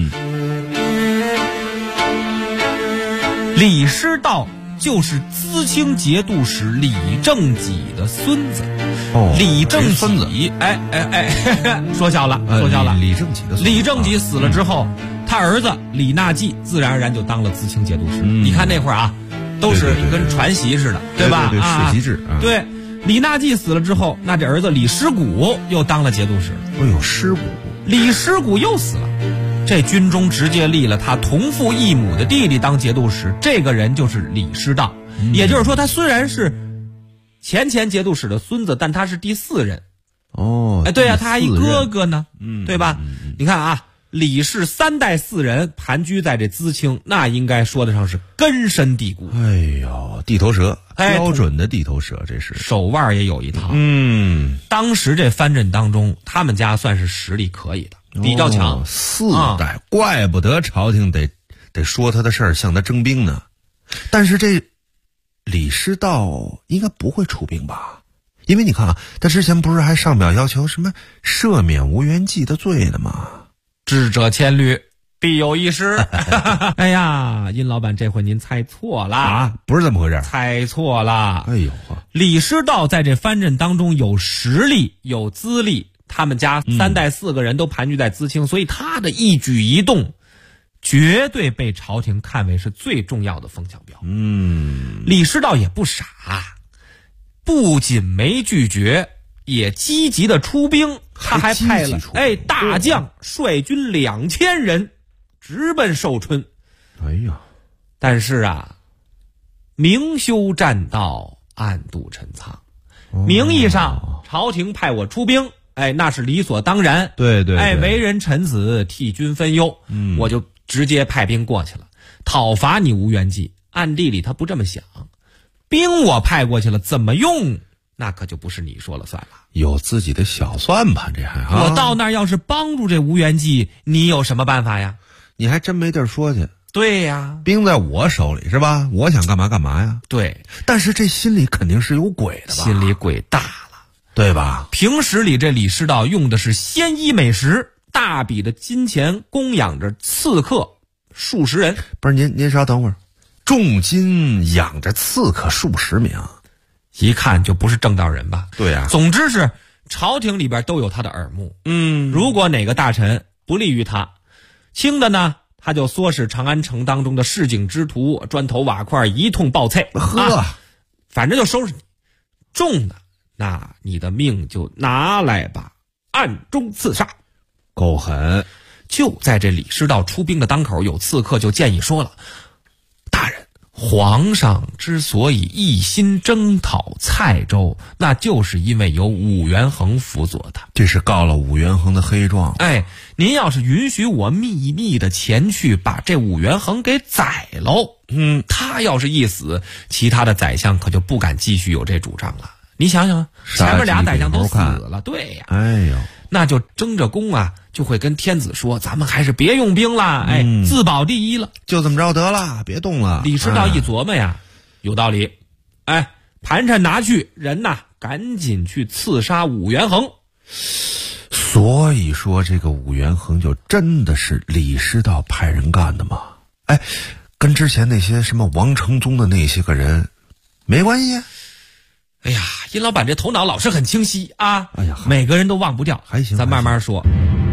[SPEAKER 5] 李师道就是资清节度使李正己的孙子。李正己，说小了。
[SPEAKER 7] 李正己的孙子。
[SPEAKER 5] 李正己死了之后，他儿子李纳季自然而然就当了资清节度使。你看那会儿啊，都是跟传习似的，对吧？
[SPEAKER 7] 对，世袭制。
[SPEAKER 5] 对，李纳季死了之后，那这儿子李师古又当了节度使。
[SPEAKER 7] 哎呦，师古，
[SPEAKER 5] 李师古又死了。这军中直接立了他同父异母的弟弟当节度使，这个人就是李师道。也就是说，他虽然是前节度使的孙子，但他是第4任。对啊，他还一哥哥呢，对吧？你看啊，李氏3代4人盘踞在这资清，那应该说得上是根深蒂固。
[SPEAKER 7] 哎呦，地头蛇，标准的地头蛇，这是
[SPEAKER 5] 手腕也有一套。当时这藩镇当中，他们家算是实力可以的，比较强。
[SPEAKER 7] 4代，怪不得朝廷得说他的事儿，向他征兵呢。但是这李师道应该不会出兵吧？因为你看啊，他之前不是还上表要求什么赦免吴元济的罪的吗？
[SPEAKER 5] 智者千虑，必有一失。哎呀，殷老板，这回您猜错了啊！
[SPEAKER 7] 不是这么回事，
[SPEAKER 5] 猜错了。
[SPEAKER 7] 哎呦，
[SPEAKER 5] 李师道在这藩镇当中有实力、有资历，他们家3代4个人都盘踞在资清，所以他的一举一动绝对被朝廷看为是最重要的风向标。李师道也不傻，不仅没拒绝，也积极的出兵，他还派了大将率军2000人直奔寿春。
[SPEAKER 7] 哎呀，
[SPEAKER 5] 但是啊，明修栈道，暗度陈仓。名义上朝廷派我出兵，那是理所当然。
[SPEAKER 7] 对，
[SPEAKER 5] 为人臣子，替君分忧。我就直接派兵过去了，讨伐你吴元济。暗地里他不这么想，兵我派过去了，怎么用那可就不是你说了算了，
[SPEAKER 7] 有自己的小算盘。这还
[SPEAKER 5] 我到那儿要是帮助这吴元济，你有什么办法呀？
[SPEAKER 7] 你还真没地儿说去。
[SPEAKER 5] 对呀，
[SPEAKER 7] 兵在我手里是吧？我想干嘛干嘛呀。
[SPEAKER 5] 对，
[SPEAKER 7] 但是这心里肯定是有鬼的吧？
[SPEAKER 5] 心里鬼大了，
[SPEAKER 7] 对吧？
[SPEAKER 5] 平时里这李师道用的是鲜衣美食，大笔的金钱供养着刺客数十人。
[SPEAKER 7] 不是，您稍等会儿，重金养着刺客数十名，
[SPEAKER 5] 一看就不是正道人吧？
[SPEAKER 7] 对呀。
[SPEAKER 5] 总之是朝廷里边都有他的耳目。如果哪个大臣不利于他，轻的呢，他就唆使长安城当中的市井之徒砖头瓦块一通暴菜，反正就收拾你。重的，那你的命就拿来吧，暗中刺杀。
[SPEAKER 7] 够狠。
[SPEAKER 5] 就在这李师道出兵的当口，有刺客就建议说了，大人，皇上之所以一心征讨蔡州，那就是因为有武元衡辅佐他。
[SPEAKER 7] 这是告了武元衡的黑状。
[SPEAKER 5] 您要是允许我秘密的前去把这武元衡给宰喽，他要是一死，其他的宰相可就不敢继续有这主张了。你想想，前面2宰相都死了，对呀。那就争着功啊，就会跟天子说，咱们还是别用兵了，自保第一了，
[SPEAKER 7] 就这么着得了，别动了。
[SPEAKER 5] 李师道一琢磨呀，有道理，盘缠拿去，人呐，赶紧去刺杀武元衡。
[SPEAKER 7] 所以说，这个武元衡就真的是李师道派人干的吗？跟之前那些什么王承宗的那些个人没关系。
[SPEAKER 5] 哎呀，殷老板这头脑老是很清晰啊！每个人都忘不掉，
[SPEAKER 7] 还行，
[SPEAKER 5] 咱慢慢说。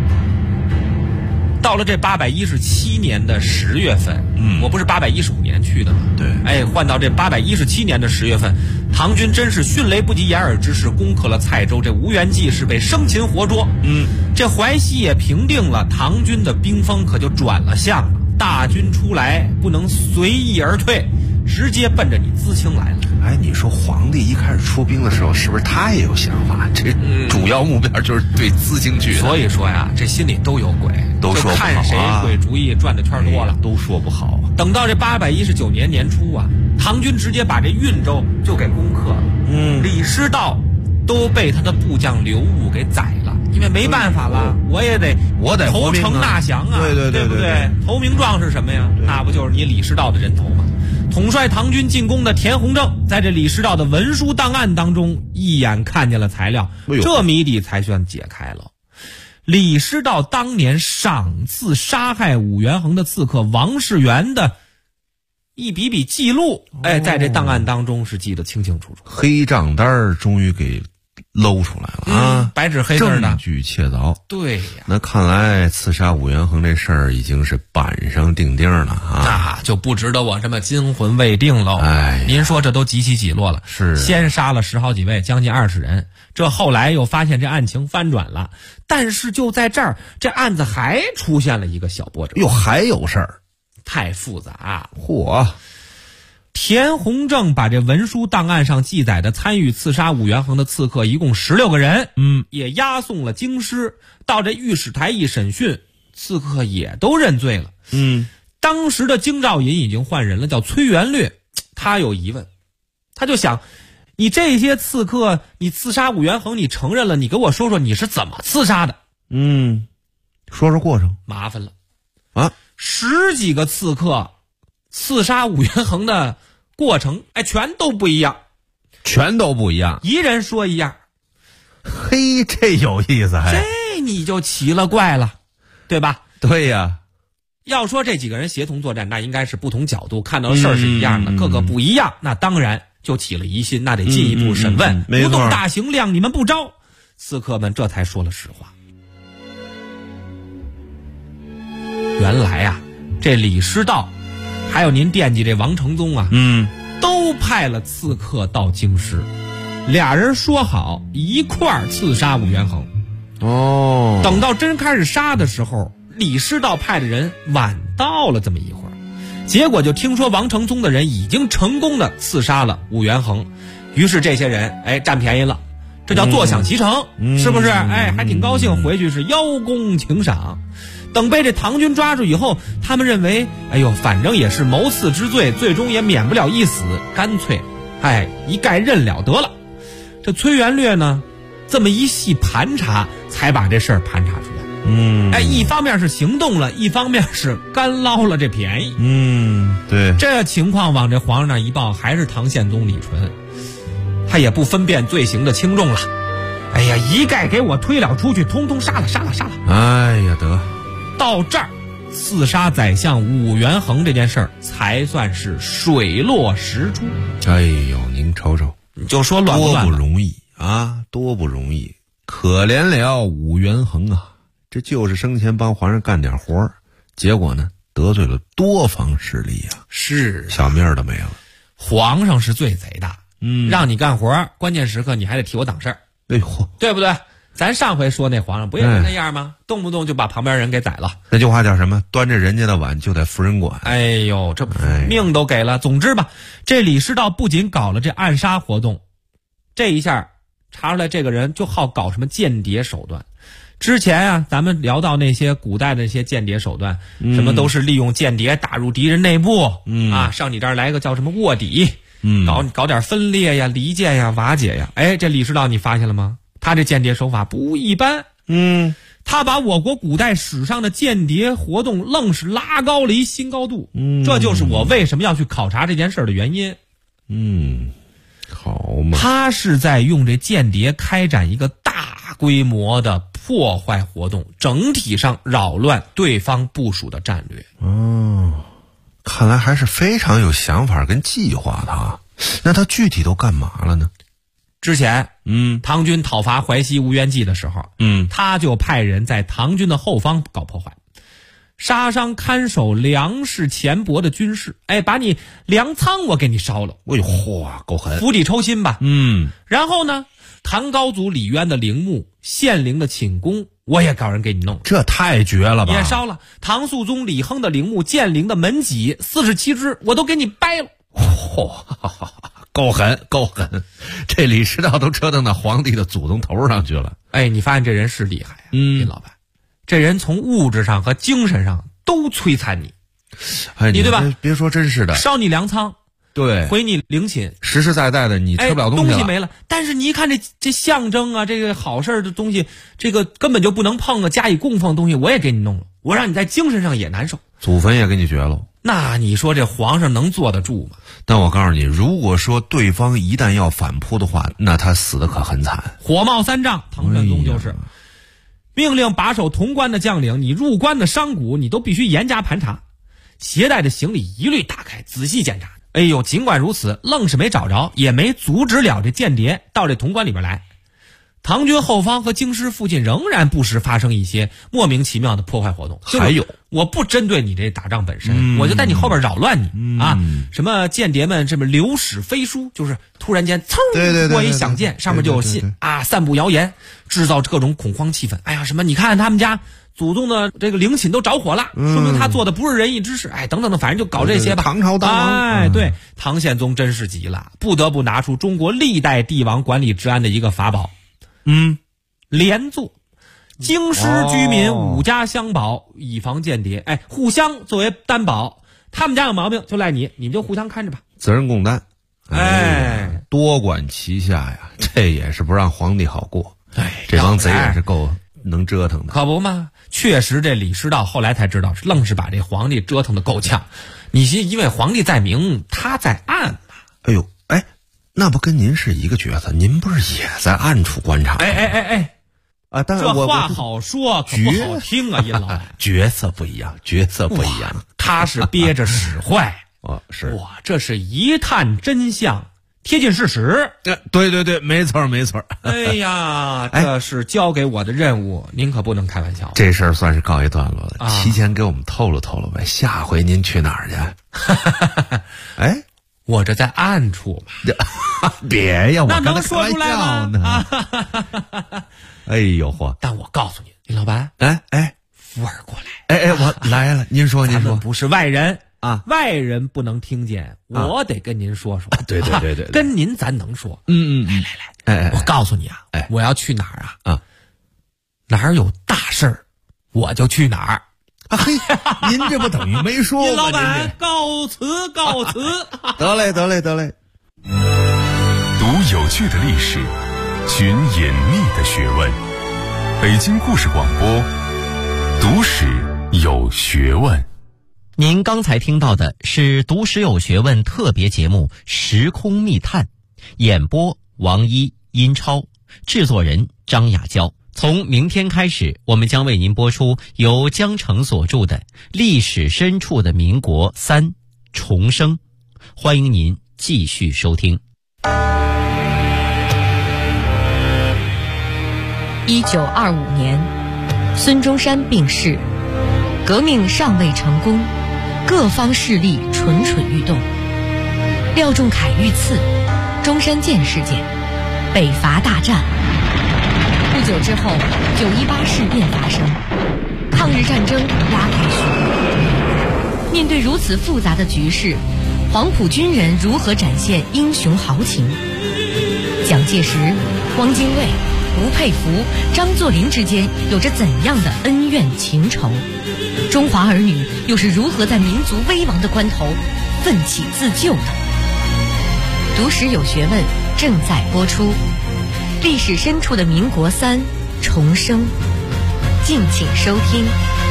[SPEAKER 5] 到了这817年的10月份，我不是815年去的吗？
[SPEAKER 7] 对，
[SPEAKER 5] 换到这817年的10月份，唐军真是迅雷不及掩耳之势攻克了蔡州，这吴元济是被生擒活捉。这淮西也平定了，唐军的兵锋可就转了向了。大军出来不能随意而退，直接奔着你资清来了。
[SPEAKER 7] 你说皇帝一开始出兵的时候，是不是他也有想法？这主要目标就是对资清去的。
[SPEAKER 5] 所以说呀，这心里都有鬼，
[SPEAKER 7] 都说不好啊，
[SPEAKER 5] 看谁鬼主意转的圈多了，
[SPEAKER 7] 都说不好。
[SPEAKER 5] 等到这819年年初啊，唐军直接把这运州就给攻克了。李师道都被他的部将刘戊给宰了。因为没办法了，我得投诚纳降啊，
[SPEAKER 7] 对
[SPEAKER 5] 不对？投名状是什么呀？那不就是你李师道的人头吗？统帅唐军进攻的田弘正，在这李师道的文书档案当中，一眼看见了材料，这谜底才算解开了。李师道当年赏赐杀害武元衡的刺客王世元的一笔笔记录，在这档案当中是记得清清楚楚。
[SPEAKER 7] 黑账单终于给搂出来了啊！
[SPEAKER 5] 白纸黑字的
[SPEAKER 7] 证据确凿。
[SPEAKER 5] 对呀，
[SPEAKER 7] 那看来刺杀武元衡这事儿已经是板上钉钉了啊！
[SPEAKER 5] 那就不值得我这么惊魂未定喽。
[SPEAKER 7] 哎，
[SPEAKER 5] 您说这都几起几落了，
[SPEAKER 7] 是
[SPEAKER 5] 先杀了10好几位，将近20人，这后来又发现这案情翻转了，但是就在这儿，这案子还出现了一个小波折，
[SPEAKER 7] 又还有事儿，
[SPEAKER 5] 太复杂。
[SPEAKER 7] 嚯！
[SPEAKER 5] 田弘正把这文书档案上记载的参与刺杀武元衡的刺客一共16个人，也押送了京师，到这御史台一审讯，刺客也都认罪了。当时的京兆尹已经换人了，叫崔元略，他有疑问，他就想，你这些刺客，你刺杀武元衡，你承认了，你给我说说你是怎么刺杀的？
[SPEAKER 7] 说说过程。
[SPEAKER 5] 麻烦了
[SPEAKER 7] 啊
[SPEAKER 5] ，10几个刺客刺杀武元衡的过程，全都不一样，一人说一样。
[SPEAKER 7] 嘿，这有意思，
[SPEAKER 5] 这你就奇了怪了，对吧？
[SPEAKER 7] 对呀。
[SPEAKER 5] 要说这几个人协同作战，那应该是不同角度看到的事儿是一样的，各个不一样，那当然就起了疑心，那得进一步审问，不动大刑，量你们不招。刺客们这才说了实话。原来啊，这李师道还有您惦记这王承宗啊，都派了刺客到京师，俩人说好一块儿刺杀武元衡。等到真开始杀的时候，李师道派的人晚到了这么一会儿，结果就听说王承宗的人已经成功的刺杀了武元衡，于是这些人占便宜了，这叫坐享其成，是不是？还挺高兴，回去是邀功请赏。等被这唐军抓住以后，他们认为反正也是谋刺之罪，最终也免不了一死，干脆一概认了得了。这崔元略呢，这么一细盘查，才把这事儿盘查出来。一方面是行动了，一方面是干捞了这便宜。
[SPEAKER 7] 对，
[SPEAKER 5] 这情况往这皇上那一报，还是唐宪宗李纯，他也不分辨罪行的轻重了，一概给我推了出去，通通杀了。
[SPEAKER 7] 得
[SPEAKER 5] 到这儿，刺杀宰相武元衡这件事儿才算是水落石出。
[SPEAKER 7] 您瞅瞅，
[SPEAKER 5] 你就说乱不乱，
[SPEAKER 7] 多不容易啊，多不容易！可怜了武元衡啊，这就是生前帮皇上干点活，结果呢，得罪了多方势力啊，
[SPEAKER 5] 是
[SPEAKER 7] 小命都没了。
[SPEAKER 5] 皇上是最贼的，让你干活，关键时刻你还得替我挡事儿，对不对？咱上回说那皇上不也是那样吗？动不动就把旁边人给宰了。
[SPEAKER 7] 那句话叫什么？端着人家的碗就得夫人管。
[SPEAKER 5] 这命都给了。总之吧，这李师道不仅搞了这暗杀活动，这一下查出来这个人就好搞什么间谍手段。之前啊，咱们聊到那些古代的那些间谍手段，什么都是利用间谍打入敌人内部，上你这儿来个叫什么卧底，搞点分裂呀、离间呀、瓦解呀。这李师道你发现了吗？他这间谍手法不一般，他把我国古代史上的间谍活动愣是拉高了一新高度，这就是我为什么要去考察这件事的原因。
[SPEAKER 7] 好嘛，
[SPEAKER 5] 他是在用这间谍开展一个大规模的破坏活动，整体上扰乱对方部署的战略。
[SPEAKER 7] 看来还是非常有想法跟计划的啊。那他具体都干嘛了呢？
[SPEAKER 5] 之前唐军讨伐淮西吴元济的时候，他就派人在唐军的后方搞破坏，杀伤看守粮食钱帛的军士，把你粮仓我给你烧了。
[SPEAKER 7] 够狠，
[SPEAKER 5] 釜底抽薪吧。然后呢，唐高祖李渊的陵墓、献陵的寝宫，我也找人给你弄，
[SPEAKER 7] 这太绝了吧！
[SPEAKER 5] 也烧了。唐肃宗李亨的陵墓、建陵的门脊47只，我都给你掰了。
[SPEAKER 7] 够狠，这李师道都折腾到皇帝的祖宗头上去了。
[SPEAKER 5] 你发现这人是厉害啊，林老板，这人从物质上和精神上都摧残你，
[SPEAKER 7] 你
[SPEAKER 5] 对吧？
[SPEAKER 7] 别说真是的，
[SPEAKER 5] 烧你粮仓，
[SPEAKER 7] 对，
[SPEAKER 5] 回你陵寝，
[SPEAKER 7] 实实在在的你吃不了东西了，
[SPEAKER 5] 东西没了。但是你一看这象征啊，这个好事的东西，这个根本就不能碰啊，加以供奉的东西我也给你弄了，我让你在精神上也难受，
[SPEAKER 7] 祖坟也给你绝了。
[SPEAKER 5] 那你说这皇上能坐得住吗？
[SPEAKER 7] 但我告诉你，如果说对方一旦要反扑的话，那他死的可很惨。
[SPEAKER 5] 火冒三丈，唐玄宗就是命令把守潼关的将领，你入关的商贾你都必须严加盘查，携带的行李一律打开仔细检查。哎呦，尽管如此，愣是没找着，也没阻止了这间谍到这潼关里边来。唐军后方和京师附近仍然不时发生一些莫名其妙的破坏活动。
[SPEAKER 7] 还有，
[SPEAKER 5] 我不针对你这打仗本身，我就在你后边扰乱你啊！什么间谍们这么流矢飞书，就是突然间噌过一响箭，上面就有信啊，散布谣言，制造各种恐慌气氛。哎呀，什么你看他们家祖宗的这个陵寝都着火了，说明他做的不是仁义之事，哎，等等的，反正就搞这些吧。
[SPEAKER 7] 唐朝大王，
[SPEAKER 5] 哎，对，唐宪宗真是急了，不得不拿出中国历代帝王管理治安的一个法宝。连坐，京师居民5家相保，以防间谍。哎，互相作为担保，他们家有毛病就赖你，你们就互相看着吧，
[SPEAKER 7] 责任共担。
[SPEAKER 5] 哎，
[SPEAKER 7] 多管齐下呀，这也是不让皇帝好过。
[SPEAKER 5] 哎，
[SPEAKER 7] 这帮贼也是够能折腾的，
[SPEAKER 5] 可不嘛？确实，这李师道后来才知道，愣是把这皇帝折腾的够呛。你因为皇帝在明，他在暗嘛。
[SPEAKER 7] 哎呦，哎。那不跟您是一个角色？您不是也在暗处观察？
[SPEAKER 5] 哎
[SPEAKER 7] 啊！但
[SPEAKER 5] 这话好说，可不好听啊，殷老板。
[SPEAKER 7] 角色不一样，角色不一样。
[SPEAKER 5] 他是憋着使坏
[SPEAKER 7] 是
[SPEAKER 5] 哇，这是一探真相，贴近事实。
[SPEAKER 7] 对，没错。
[SPEAKER 5] 哎呀，这是交给我的任务，您可不能开玩笑。
[SPEAKER 7] 这事儿算是告一段落了，提前给我们透露呗。下回您去哪儿去？哎。
[SPEAKER 5] 我这在暗处嘛，
[SPEAKER 7] 别呀，我
[SPEAKER 5] 那能说出来吗？
[SPEAKER 7] 哎呦嚯！
[SPEAKER 5] 但我告诉你，林老板，
[SPEAKER 7] 哎，
[SPEAKER 5] 福儿过来，
[SPEAKER 7] 哎，我来了，您说，
[SPEAKER 5] 咱们不是外人
[SPEAKER 7] 啊，
[SPEAKER 5] 外人不能听见，我得跟您说说。
[SPEAKER 7] 对，
[SPEAKER 5] 跟您咱能说。来，我告诉你啊，我要去哪儿啊？哪儿有大事儿，我就去哪儿。
[SPEAKER 7] 嘿，您这不等于没说吗？
[SPEAKER 5] 殷老板，告辞。
[SPEAKER 7] 得嘞。
[SPEAKER 1] 读有趣的历史，寻隐秘的学问。北京故事广播，读史有学问。
[SPEAKER 3] 您刚才听到的是《读史有学问》特别节目《时空密探》，演播王一、殷超，制作人张雅娇。从明天开始，我们将为您播出由江城所著的《历史深处的民国3重生》，欢迎您继续收听。
[SPEAKER 10] 1925年，孙中山病逝，革命尚未成功，各方势力蠢蠢欲动。廖仲恺遇刺，中山舰事件，北伐大战。不久之后，918事变发生，抗日战争拉开序幕。面对如此复杂的局势，黄埔军人如何展现英雄豪情？蒋介石、汪精卫、吴佩孚、张作霖之间有着怎样的恩怨情仇？中华儿女又是如何在民族危亡的关头奋起自救的？读史有学问正在播出，历史深处的民国3重生，敬请收听。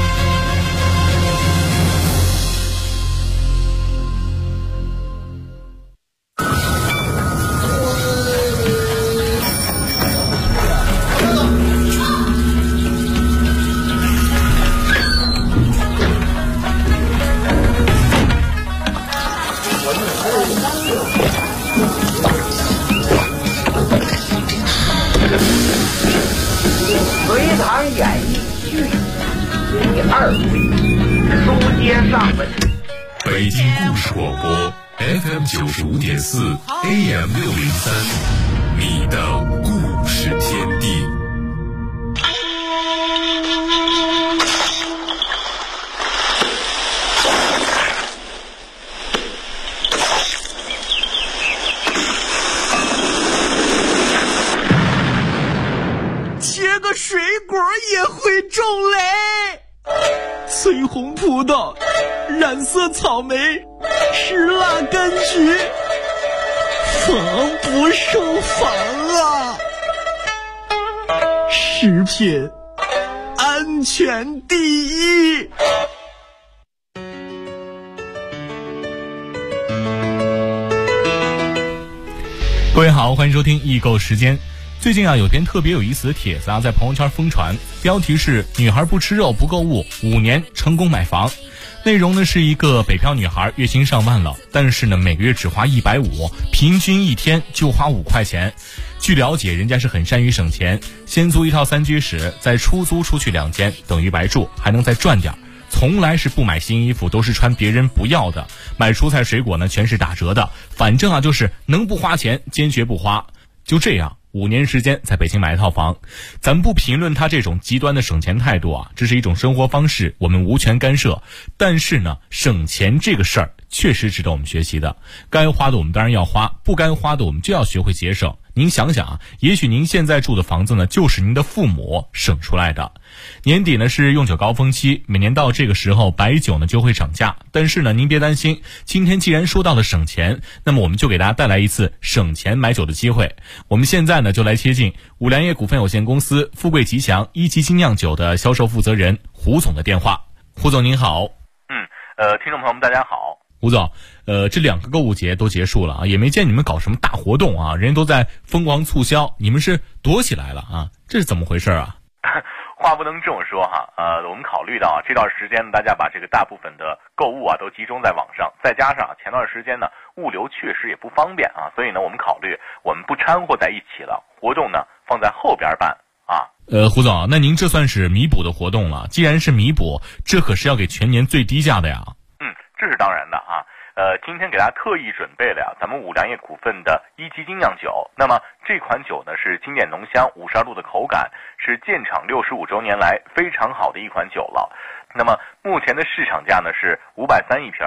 [SPEAKER 11] 隋唐演义续第2回，书接上文。
[SPEAKER 1] 北京故事广播 FM 95.4 AM 603，你的故事天地。
[SPEAKER 12] 切个水果也会中雷，翠红葡萄，染色草莓，石蜡柑橘。 收房啊！食品安全第一。
[SPEAKER 13] 各位好，欢迎收听易购时间。最近有篇特别有意思的帖子在朋友圈疯传，标题是女孩不吃肉不购物，5年成功买房。内容呢是一个北漂女孩，月薪上万了，但是呢每个月只花150，平均一天就花5块钱。据了解，人家是很善于省钱，先租一套3居室，再出租出去2间，等于白住，还能再赚点。从来是不买新衣服，都是穿别人不要的。买蔬菜水果呢全是打折的，反正就是能不花钱坚决不花。就这样5年时间在北京买一套房。咱不评论他这种极端的省钱态度这是一种生活方式，我们无权干涉。但是呢，省钱这个事儿确实值得我们学习的。该花的我们当然要花，不该花的我们就要学会节省。您想想也许您现在住的房子呢就是您的父母省出来的。年底呢是用酒高峰期，每年到这个时候白酒呢就会涨价，但是呢您别担心，今天既然说到了省钱，那么我们就给大家带来一次省钱买酒的机会。我们现在呢就来接近五粮液股份有限公司富贵吉祥1级精酿酒的销售负责人胡总的电话。胡总您好。
[SPEAKER 14] 听众朋友们大家好。
[SPEAKER 13] 胡总，这2个购物节都结束了也没见你们搞什么大活动人家都在疯狂促销，你们是躲起来了这是怎么回事
[SPEAKER 14] 话不能这么说我们考虑到这段时间大家把这个大部分的购物都集中在网上，再加上前段时间呢物流确实也不方便所以呢我们考虑我们不掺和在一起了，活动呢放在后边办
[SPEAKER 13] 胡总，那您这算是弥补的活动了。既然是弥补，这可是要给全年最低价的呀。
[SPEAKER 14] 这是当然的今天给大家特意准备了咱们五粮液股份的1级精酿酒。那么这款酒呢是经典浓香，52度的口感，是建厂65周年来非常好的一款酒了。那么目前的市场价呢是530一瓶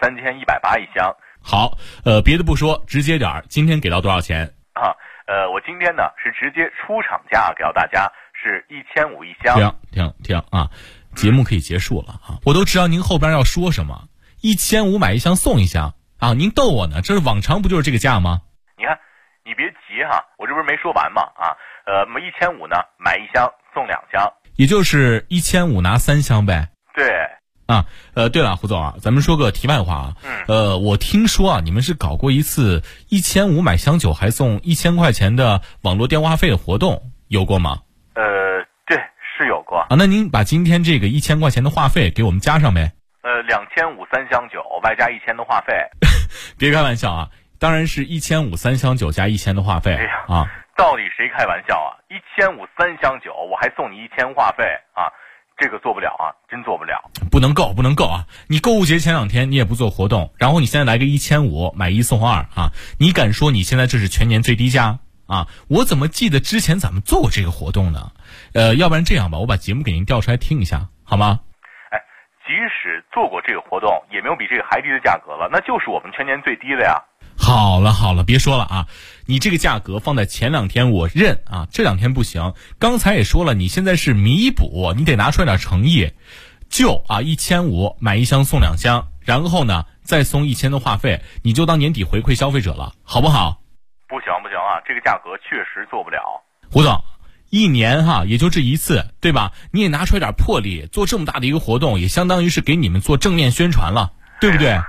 [SPEAKER 14] ，3180一箱。
[SPEAKER 13] 好，别的不说，直接点，今天给到多少钱
[SPEAKER 14] 我今天呢是直接出厂价给到大家是1500一箱。
[SPEAKER 13] 停节目可以结束了我都知道您后边要说什么，1500买一箱送一箱您逗我呢，这是往常不就是这个价吗？
[SPEAKER 14] 你看你别急我这不是没说完吗那么1500呢买1箱送2箱，
[SPEAKER 13] 也就是1500拿3箱呗。
[SPEAKER 14] 对
[SPEAKER 13] 对了，胡总咱们说个题外话我听说你们是搞过一次1500买箱酒还送1000块钱的网络电话费的活动，有过吗？
[SPEAKER 14] 对，是有过
[SPEAKER 13] 那您把今天这个1000块钱的话费给我们加上呗。
[SPEAKER 14] 2500 3箱酒外加1000的话费。
[SPEAKER 13] 别开玩笑当然是1500 3箱酒加1000的话费
[SPEAKER 14] 到底谁开玩笑1500 3箱酒我还送你1000话费这个做不了真做不了。
[SPEAKER 13] 不能够你购物节前2天你也不做活动，然后你现在来个1500买1送2你敢说你现在这是全年最低价我怎么记得之前咱们做过这个活动呢？要不然这样吧，我把节目给您调出来听一下好吗？
[SPEAKER 14] 即使做过这个活动也没有比这个还低的价格了，那就是我们全年最低的呀。
[SPEAKER 13] 好了别说了你这个价格放在前2天我认这2天不行。刚才也说了，你现在是弥补，你得拿出来点诚意。就1500买1箱送2箱，然后呢再送1000的话费，你就当年底回馈消费者了，好不好？
[SPEAKER 14] 不行这个价格确实做不了。
[SPEAKER 13] 胡总，1年也就这一次对吧？你也拿出来点魄力，做这么大的一个活动也相当于是给你们做正面宣传了，对不对？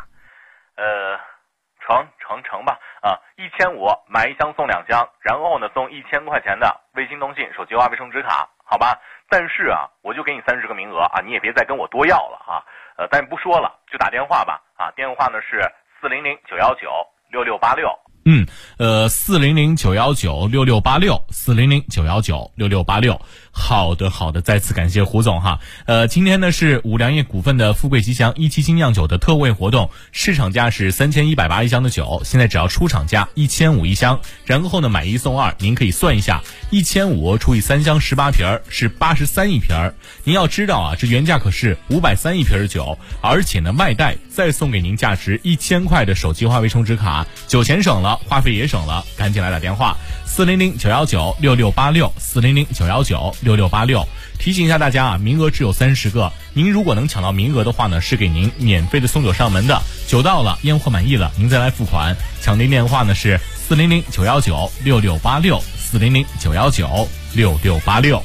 [SPEAKER 14] 成吧1500买1箱送2箱，然后呢送1000块钱的微信通信手机话费充值卡，好吧？但是我就给你30个名额你也别再跟我多要了咱也不说了，就打电话吧电话呢是400 919 6686。
[SPEAKER 13] 400 919 6686 400 919 6686。好的，再次感谢胡总今天呢是五粮液股份的富贵吉祥1级精酿酒的特惠活动，市场价是3180一箱的酒，现在只要出厂价1500一箱，然后呢买1送2，您可以算一下，1500除以3箱18瓶是83一瓶。您要知道这原价可是530一瓶的酒，而且呢外带再送给您价值1000块的手机话费充值卡，酒钱省了，话费也省了，赶紧来打电话400 919 6686 400 919 6686。提醒一下大家名额只有30个，您如果能抢到名额的话呢，是给您免费的送酒上门的。酒到了，烟火满意了，您再来付款。抢订电话呢是 400-919-6686，400-919-6686。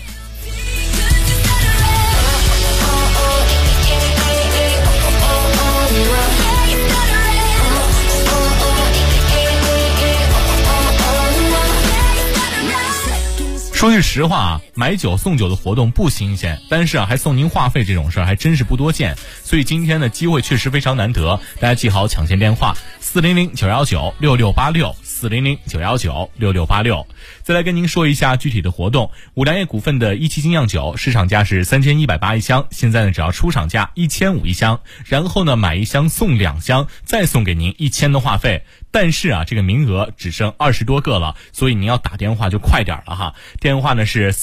[SPEAKER 13] 说句实话啊，买酒送酒的活动不新鲜，但是啊，还送您话费这种事儿还真是不多见。所以今天的机会确实非常难得，大家记好抢先电话：400-919-6686，400-919-6686。再来跟您说一下具体的活动。五粮液股份的17精酿酒市场价是3180一箱，现在呢只要出厂价1500一箱，然后呢买一箱送2箱，再送给您1000的话费。但是啊，这个名额只剩20多个了，所以您要打电话就快点了哈。电话呢是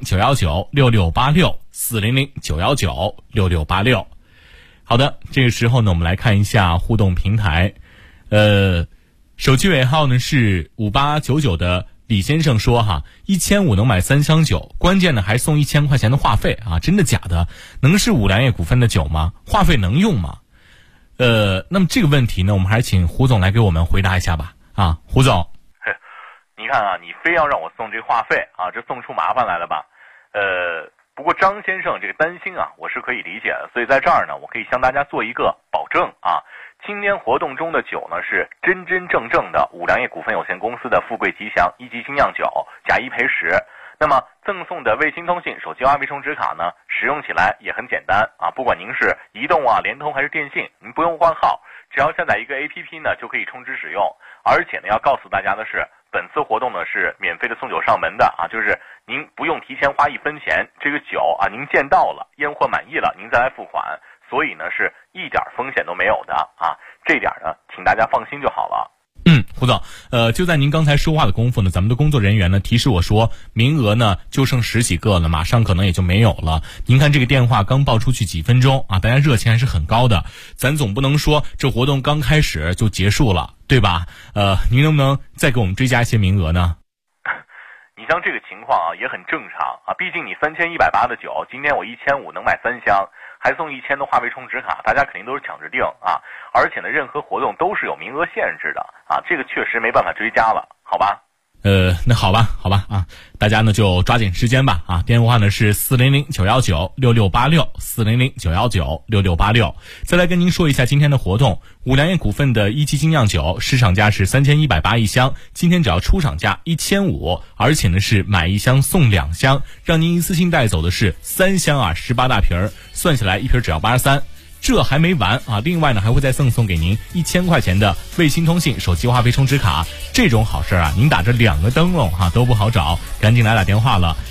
[SPEAKER 13] 400-919-6686，400-919-6686。好的，这个时候呢，我们来看一下互动平台。手机尾号呢是5899的李先生说哈，1500能买3箱酒，关键呢还送1000块钱的话费啊，真的假的？能是五粮液股份的酒吗？话费能用吗？那么这个问题呢，我们还是请胡总来给我们回答一下吧。啊，胡总，
[SPEAKER 14] 你看啊，你非要让我送这话费啊，这送出麻烦来了吧？不过张先生这个担心啊，我是可以理解的，所以在这儿呢，我可以向大家做一个保证啊，今天活动中的酒呢是真真正正的五粮液股份有限公司的富贵吉祥1级精酿酒，加1赔10。那么赠送的卫星通信手机话费充值卡呢，使用起来也很简单啊，不管您是移动啊、联通还是电信，您不用换号，只要下载一个 APP 呢就可以充值使用。而且呢，要告诉大家的是，本次活动呢是免费的送酒上门的啊，就是您不用提前花1分钱，这个酒啊您见到了，验货满意了，您再来付款，所以呢是一点风险都没有的啊，这点呢请大家放心就好了。
[SPEAKER 13] 胡总，就在您刚才说话的功夫呢，咱们的工作人员呢提示我说，名额呢就剩10几个了，马上可能也就没有了。您看这个电话刚报出去几分钟啊，大家热情还是很高的，咱总不能说这活动刚开始就结束了，对吧？您能不能再给我们追加一些名额呢？
[SPEAKER 14] 你像这个情况啊，也很正常啊，毕竟你3180的酒，今天我1500能买3箱。还送1000的话费充值卡，大家肯定都是抢着订啊！而且呢，任何活动都是有名额限制的啊，这个确实没办法追加了，好吧？
[SPEAKER 13] 那好吧啊，大家呢就抓紧时间吧啊！电话呢是400-919-6686，400-919-6686。再来跟您说一下今天的活动，五粮液股份的1级精酿酒市场价是3180一箱，今天只要出厂价1500，而且呢是买1箱送2箱，让您一次性带走的是3箱啊，18大瓶，算起来一瓶只要83。这还没完啊！另外呢，还会再赠送给您1000块钱的卫星通信手机话费充值卡。这种好事啊，您打着2个灯笼哈都不好找，赶紧来打电话了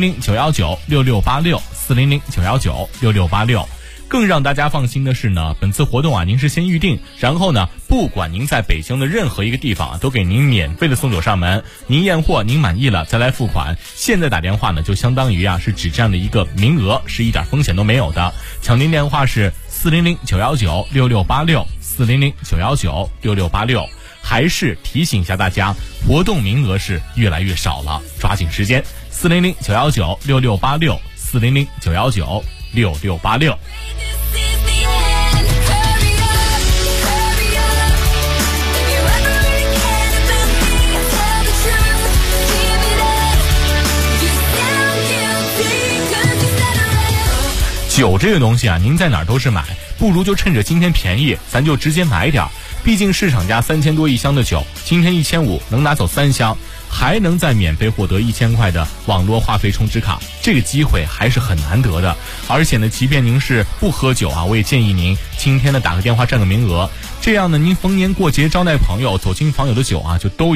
[SPEAKER 13] ，400-919-6686，400-919-6686。更让大家放心的是呢，本次活动啊，您是先预定，然后呢，不管您在北京的任何一个地方啊，都给您免费的送酒上门。您验货您满意了再来付款。现在打电话呢，就相当于啊是指这样的一个名额，是一点风险都没有的。抢您电话是400-919-6686，400-919-6686。还是提醒一下大家，活动名额是越来越少了，抓紧时间，400-919-6686，400-919-6686。酒这个东西啊，您在哪儿都是买，不如就趁着今天便宜，咱就直接买点。毕竟市场价3000多一箱的酒，今天1500能拿走3箱，还能再免费获得1000块的网络话费充值卡，这个机会还是很难得的。而且呢，即便您是不喝酒啊，我也建议您今天呢打个电话占个名额，这样呢您逢年过节招待朋友，走亲访友的酒啊就都